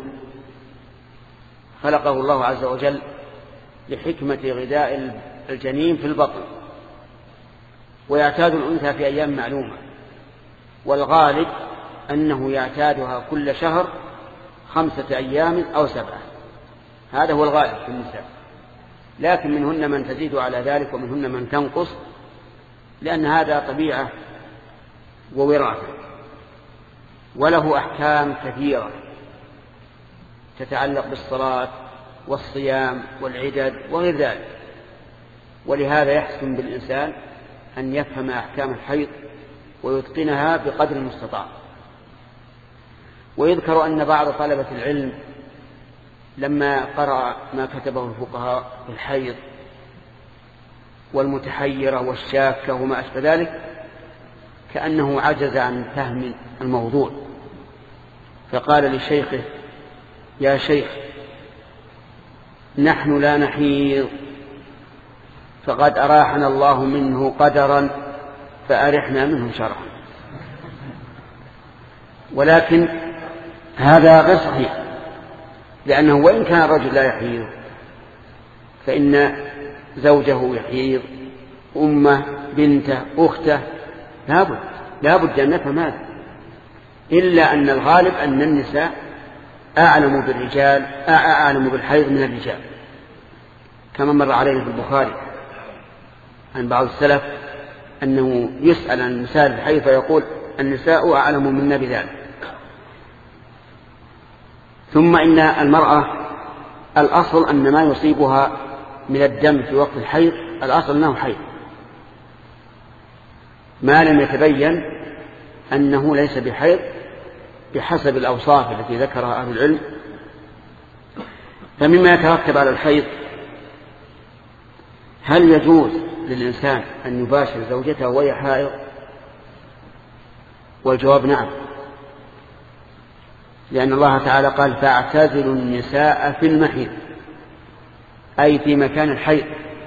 خلقه الله عز وجل لحكمة غذاء الجنين في البطن، ويعتاد الأنثى في أيام معلومة، والغالب أنه يعتادها كل شهر 5 أيام أو 7، هذا هو الغالب في النساء، لكن منهن من تزيد على ذلك ومنهن من تنقص، لأن هذا طبيعة ووراثة، وله أحكام كثيرة تتعلق بالصلاة والصيام والعدد وغير ذلك، ولهذا يحسن بالإنسان أن يفهم أحكام الحيض ويتقنها بقدر المستطاع. ويذكر أن بعض طلبة العلم لما قرأ ما كتبه الفقهاء في الحيض والمتحيرة والشاكة وما أشبه ذلك كأنه عجز عن فهم الموضوع، فقال لشيخه: يا شيخ، نحن لا نحيض، فقد أراحنا الله منه قدرا فأرحنا منه شرعا. ولكن هذا غير صحيح، لأنه وإن كان الرجل لا يحيض فإن زوجه يحيض، أمه، بنته، أخته، لابد أن نفهم هذا، إلا أن الغالب أن النساء أعلم بالحيض من الرجال، كما مر علينا في البخاري عن بعض السلف أنه يسأل عن النساء الحيض فيقول: النساء أعلم منا بذلك. ثم إن المرأة الأصل أن ما يصيبها من الدم في وقت الحيض الأصل أنه حيض، ما لم يتبين أنه ليس بحيض بحسب الأوصاف التي ذكرها أهل العلم. فمما يترتب على الحيض: هل يجوز للإنسان أن يباشر زوجته وهي حائض؟ والجواب نعم، لأن الله تعالى قال: فاعتزلوا النساء في المحيض، أي في مكان الحيض،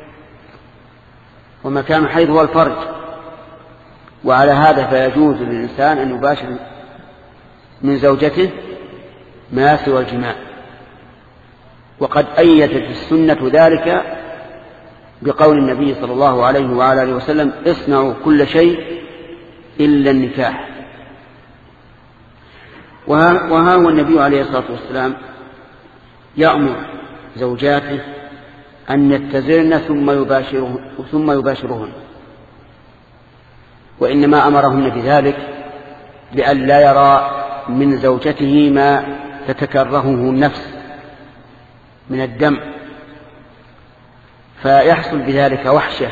ومكان الحيض هو الفرج، وعلى هذا فيجوز للإنسان أن يباشر من زوجته ما سوى الجماع. وقد أيدت السنة ذلك بقول النبي صلى الله عليه وعلى آله وسلم: اصنعوا كل شيء إلا النكاح. وها هو النبي عليه الصلاة والسلام يأمر زوجاته أن يتزرن ثم يباشرهن، وإنما أمرهن بذلك بأن لا يرى من زوجته ما تتكرهه النفس من الدم، فيحصل بذلك وحشة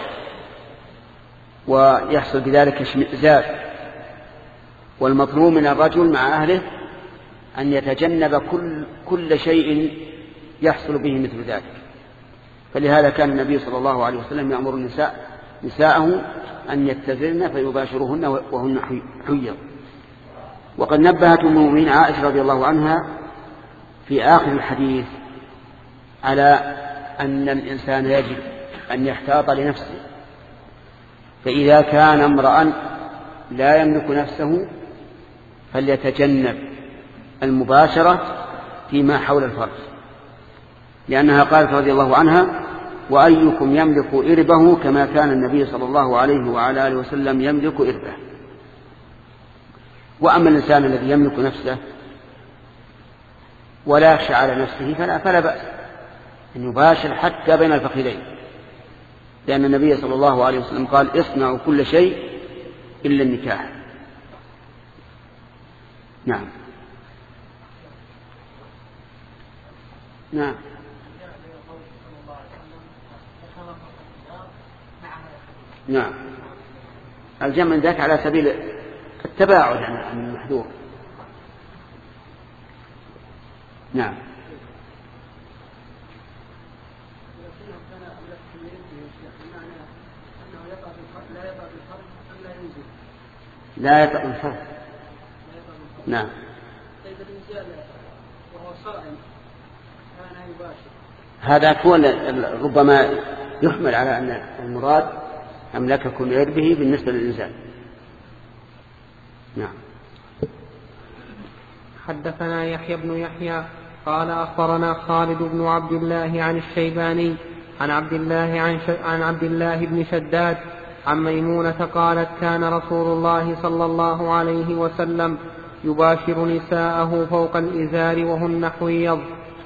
ويحصل بذلك اشمئزاز. والمطلوب من الرجل مع أهله أن يتجنب كل شيء يحصل به مثل ذلك. فلهذا كان النبي صلى الله عليه وسلم يأمر نساءه أن يتزرن فيباشرهن وهن حيض. وقد نبهت أم المؤمنين عائشة رضي الله عنها في آخر الحديث على أن الإنسان يجب أن يحتاط لنفسه، فإذا كان امرأ لا يملك نفسه فليتجنب المباشرة فيما حول الفرج، لأنها قالت رضي الله عنها: وأيكم يملك إربه كما كان النبي صلى الله عليه وعلى آله وسلم يملك إربه. وأما الإنسان الذي يملك نفسه ولا يخشى على نفسه فلا بأس أن يباشر حتى بين الفخذين، لأن النبي صلى الله عليه وسلم قال: اصنعوا كل شيء إلا النكاح. نعم نعم. نعم، الجمع ذاك على سبيل التباعد عن المحذور. نعم. لا يطأ الفرج. نعم. هذا كون ربما يحمل على أن المراد أملككم لإربه بالنسبة للإنسان. نعم. حدثنا يحيى بن يحيى قال أخبرنا خالد بن عبد الله عن الشيباني عن عبد الله بن شداد عن ميمونة قالت: كان رسول الله صلى الله عليه وسلم يباشر نساءه فوق الإزار وهن حويض.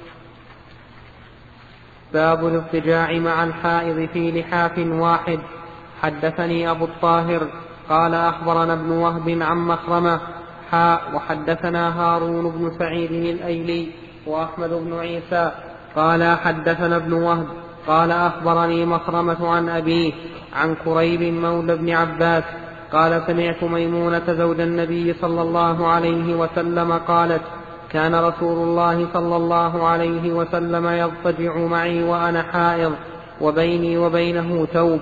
باب الاضطجاع مع الحائض في لحاف واحد. حدثني أبو الطاهر قال أخبرنا ابن وهب عن مخرمة وحدثنا هارون بن سعيد الأيلي وأحمد بن عيسى قال حدثنا ابن وهب قال أخبرني مخرمة عن أبيه عن كريب مولى ابن عباس قال: سمعت ميمونة زوج النبي صلى الله عليه وسلم قالت: كان رسول الله صلى الله عليه وسلم يضطجع معي وأنا حائض وبيني وبينه ثوب.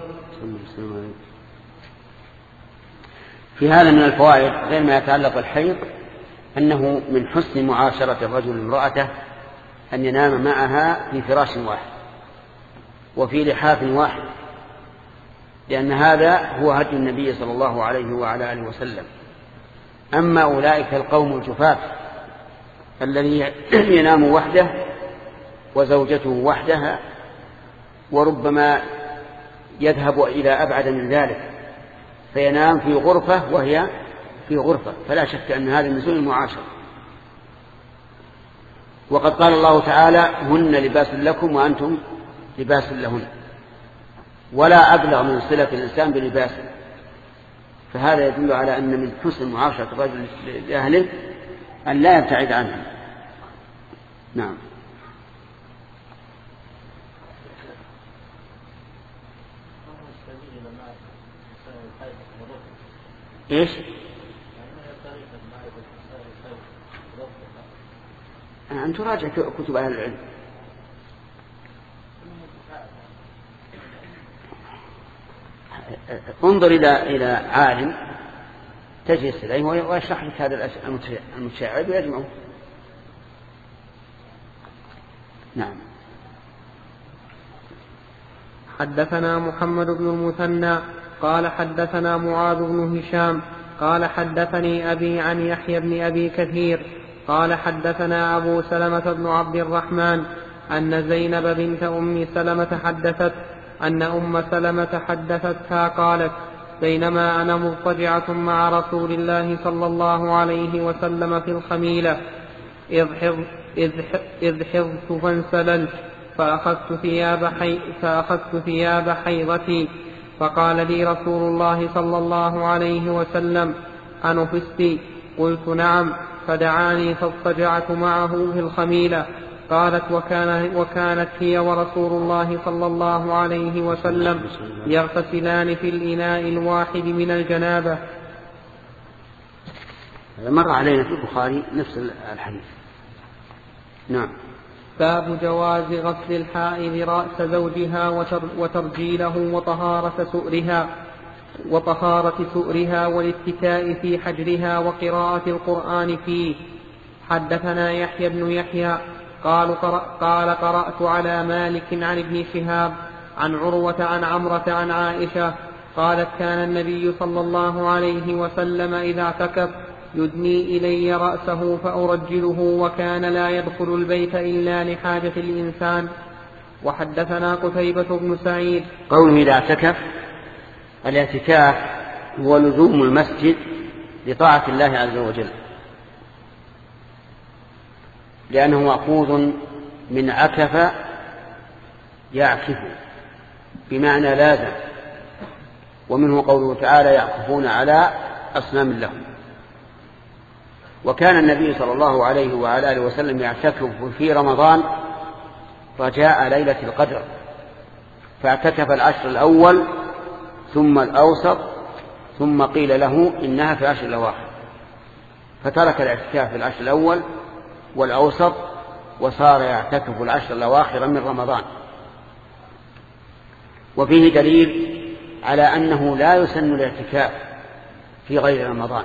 في هذا من الفوائد غير ما يتعلق بالحيض أنه من حسن معاشرة الرجل امرأته أن ينام معها في فراش واحد وفي لحاف واحد، لأن هذا هو هدي النبي صلى الله عليه وعلى آله وسلم. أما أولئك القوم الجفاف الذي ينام وحده وزوجته وحدها وربما يذهب إلى أبعد من ذلك فينام في غرفة وهي في غرفة، فلا شك أن هذا من سوء المعاشرة. وقد قال الله تعالى: هن لباس لكم وأنتم لباس لهن، ولا أبلغ من صلة الإنسان بلباسه. فهذا يدل على أن من حسن معاشرة الرجل لأهله أن لا يبتعد عنهم. نعم. إيش؟ أن تراجع كتب أهل العلم. انظر إلى عالم تجلس إليه ويشرح لك هذا المتشعب ويجمعه. نعم. حدثنا محمد بن المثنى قال حدثنا معاذ بن هشام قال حدثني أبي عن يحيى بن أبي كثير قال حدثنا أبو سلمة بن عبد الرحمن أن زينب بنت أم سلمة حدثت أن أم سلمة حدثتها قالت: بينما أنا مضطجعة مع رسول الله صلى الله عليه وسلم في الخميلة إذ حضت فانسللت فأخذت ثياب حيضتي، فقال لي رسول الله صلى الله عليه وسلم: أنفست؟ قلت: نعم. فدعاني فاضطجعت معه في الخميلة. قالت: وكانت هي ورسول الله صلى الله عليه وسلم يغتسلان في الإناء الواحد من الجنابة. مر علينا في البخاري نفس الحديث. نعم. باب جواز غسل الحائض رأس زوجها وترجيله وطهارة سؤرها والاتكاء في حجرها وقراءة القرآن فيه. حدثنا يحيى بن يحيى قال قرأت على مالك عن ابن شهاب عن عروة عن عمرة عن عائشة قالت: كان النبي صلى الله عليه وسلم إذا اعتكف يدني إلي رأسه فأرجله، وكان لا يدخل البيت إلا لحاجة الإنسان. وحدثنا قتيبة بن سعيد. قوله إذا اعتكف، الاعتكاف هو لزوم المسجد لطاعة الله عز وجل، لأنه مأخوذ من عكف يعكف بمعنى لازم، ومنه قوله تعالى: يعكفون على أصنام لهم. وكان النبي صلى الله عليه وعلى آله وسلم يعتكف في رمضان رجاء ليلة القدر، فاعتكف العشر الأول ثم الأوسط، ثم قيل له إنها في العشر الأواخر، فترك الاعتكاف في العشر الأول والأوسط وصار يعتكف العشر الأواخر من رمضان. وفيه دليل على أنه لا يسن الاعتكاف في غير رمضان،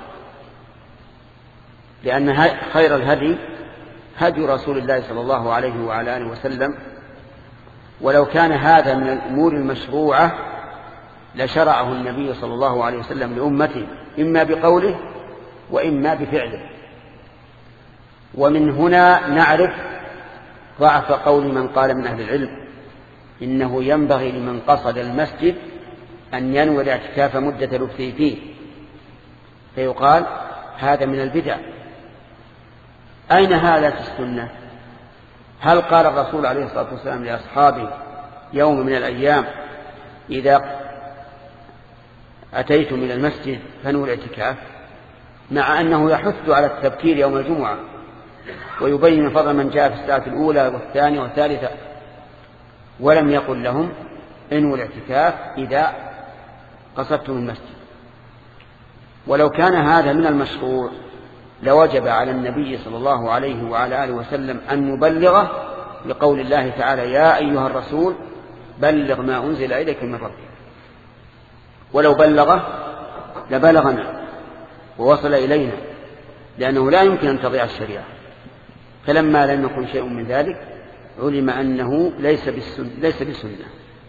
لأن خير الهدي هدي رسول الله صلى الله عليه وعلى آله وسلم، ولو كان هذا من الأمور المشروعة لشرعه النبي صلى الله عليه وسلم لأمته، إما بقوله وإما بفعله. ومن هنا نعرف ضعف قول من قال من أهل العلم إنه ينبغي لمن قصد المسجد أن ينوي الاعتكاف مدة لبثه فيه، فيقال هذا من البدع. أين هذا في السنة؟ هل قال الرسول عليه الصلاة والسلام لأصحابه يوم من الأيام: إذا أتيتم إلى المسجد فنووا الاعتكاف، مع أنه يحث على التبكير يوم الجمعة ويبين فضل من جاء في الساعة الأولى والثانية والثالثة، ولم يقل لهم انووا الاعتكاف إذا قصدتم المسجد. ولو كان هذا من المشروع لوجب على النبي صلى الله عليه وعلى آله وسلم أن يبلغه، لقول الله تعالى: يا أيها الرسول بلغ ما أنزل إليك من ربك. ولو بلغه لبلغنا ووصل إلينا، لأنه لا يمكن أن تضيع الشريعة. فلما لم يكن شيء من ذلك علم أنه ليس بسنة،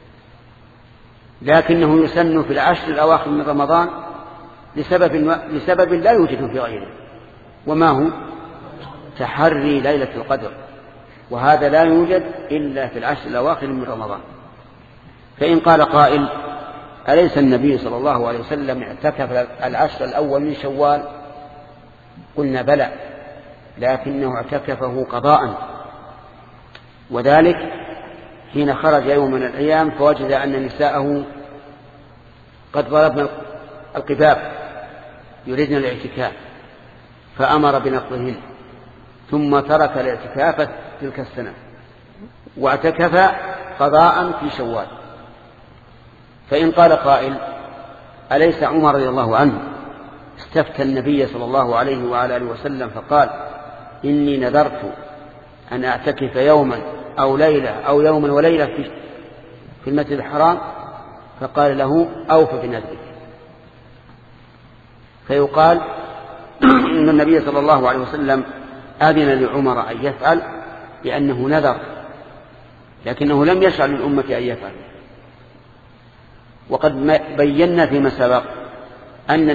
لكنه يسن في العشر الأواخر من رمضان لسبب لا يوجد في غيره، وما هو تحري ليلة القدر، وهذا لا يوجد إلا في العشر الأواخر من رمضان. فإن قال قائل: أليس النبي صلى الله عليه وسلم اعتكف العشر الأول من شوال؟ قلنا بلى، لكنه اعتكفه قضاء، وذلك حين خرج يوم من الأيام فوجد أن نساءه قد ضربن القباب يريدن الاعتكاف، فأمر بنقضهن، ثم ترك الاعتكاف تلك السنة واعتكف قضاء في شوال. فإن قال قائل: أليس عمر رضي الله عنه استفتى النبي صلى الله عليه وعلى آله وسلم فقال: إني نذرت أن أعتكف يوما أو ليلة أو يوما وليلة في المسجد الحرام، فقال له: أوف بنذرك. فيقال إن النبي صلى الله عليه وسلم أذن لعمر أن يفعل لأنه نذر، لكنه لم يشرع للأمة أن يفعل. وقد بينا فيما سبق أن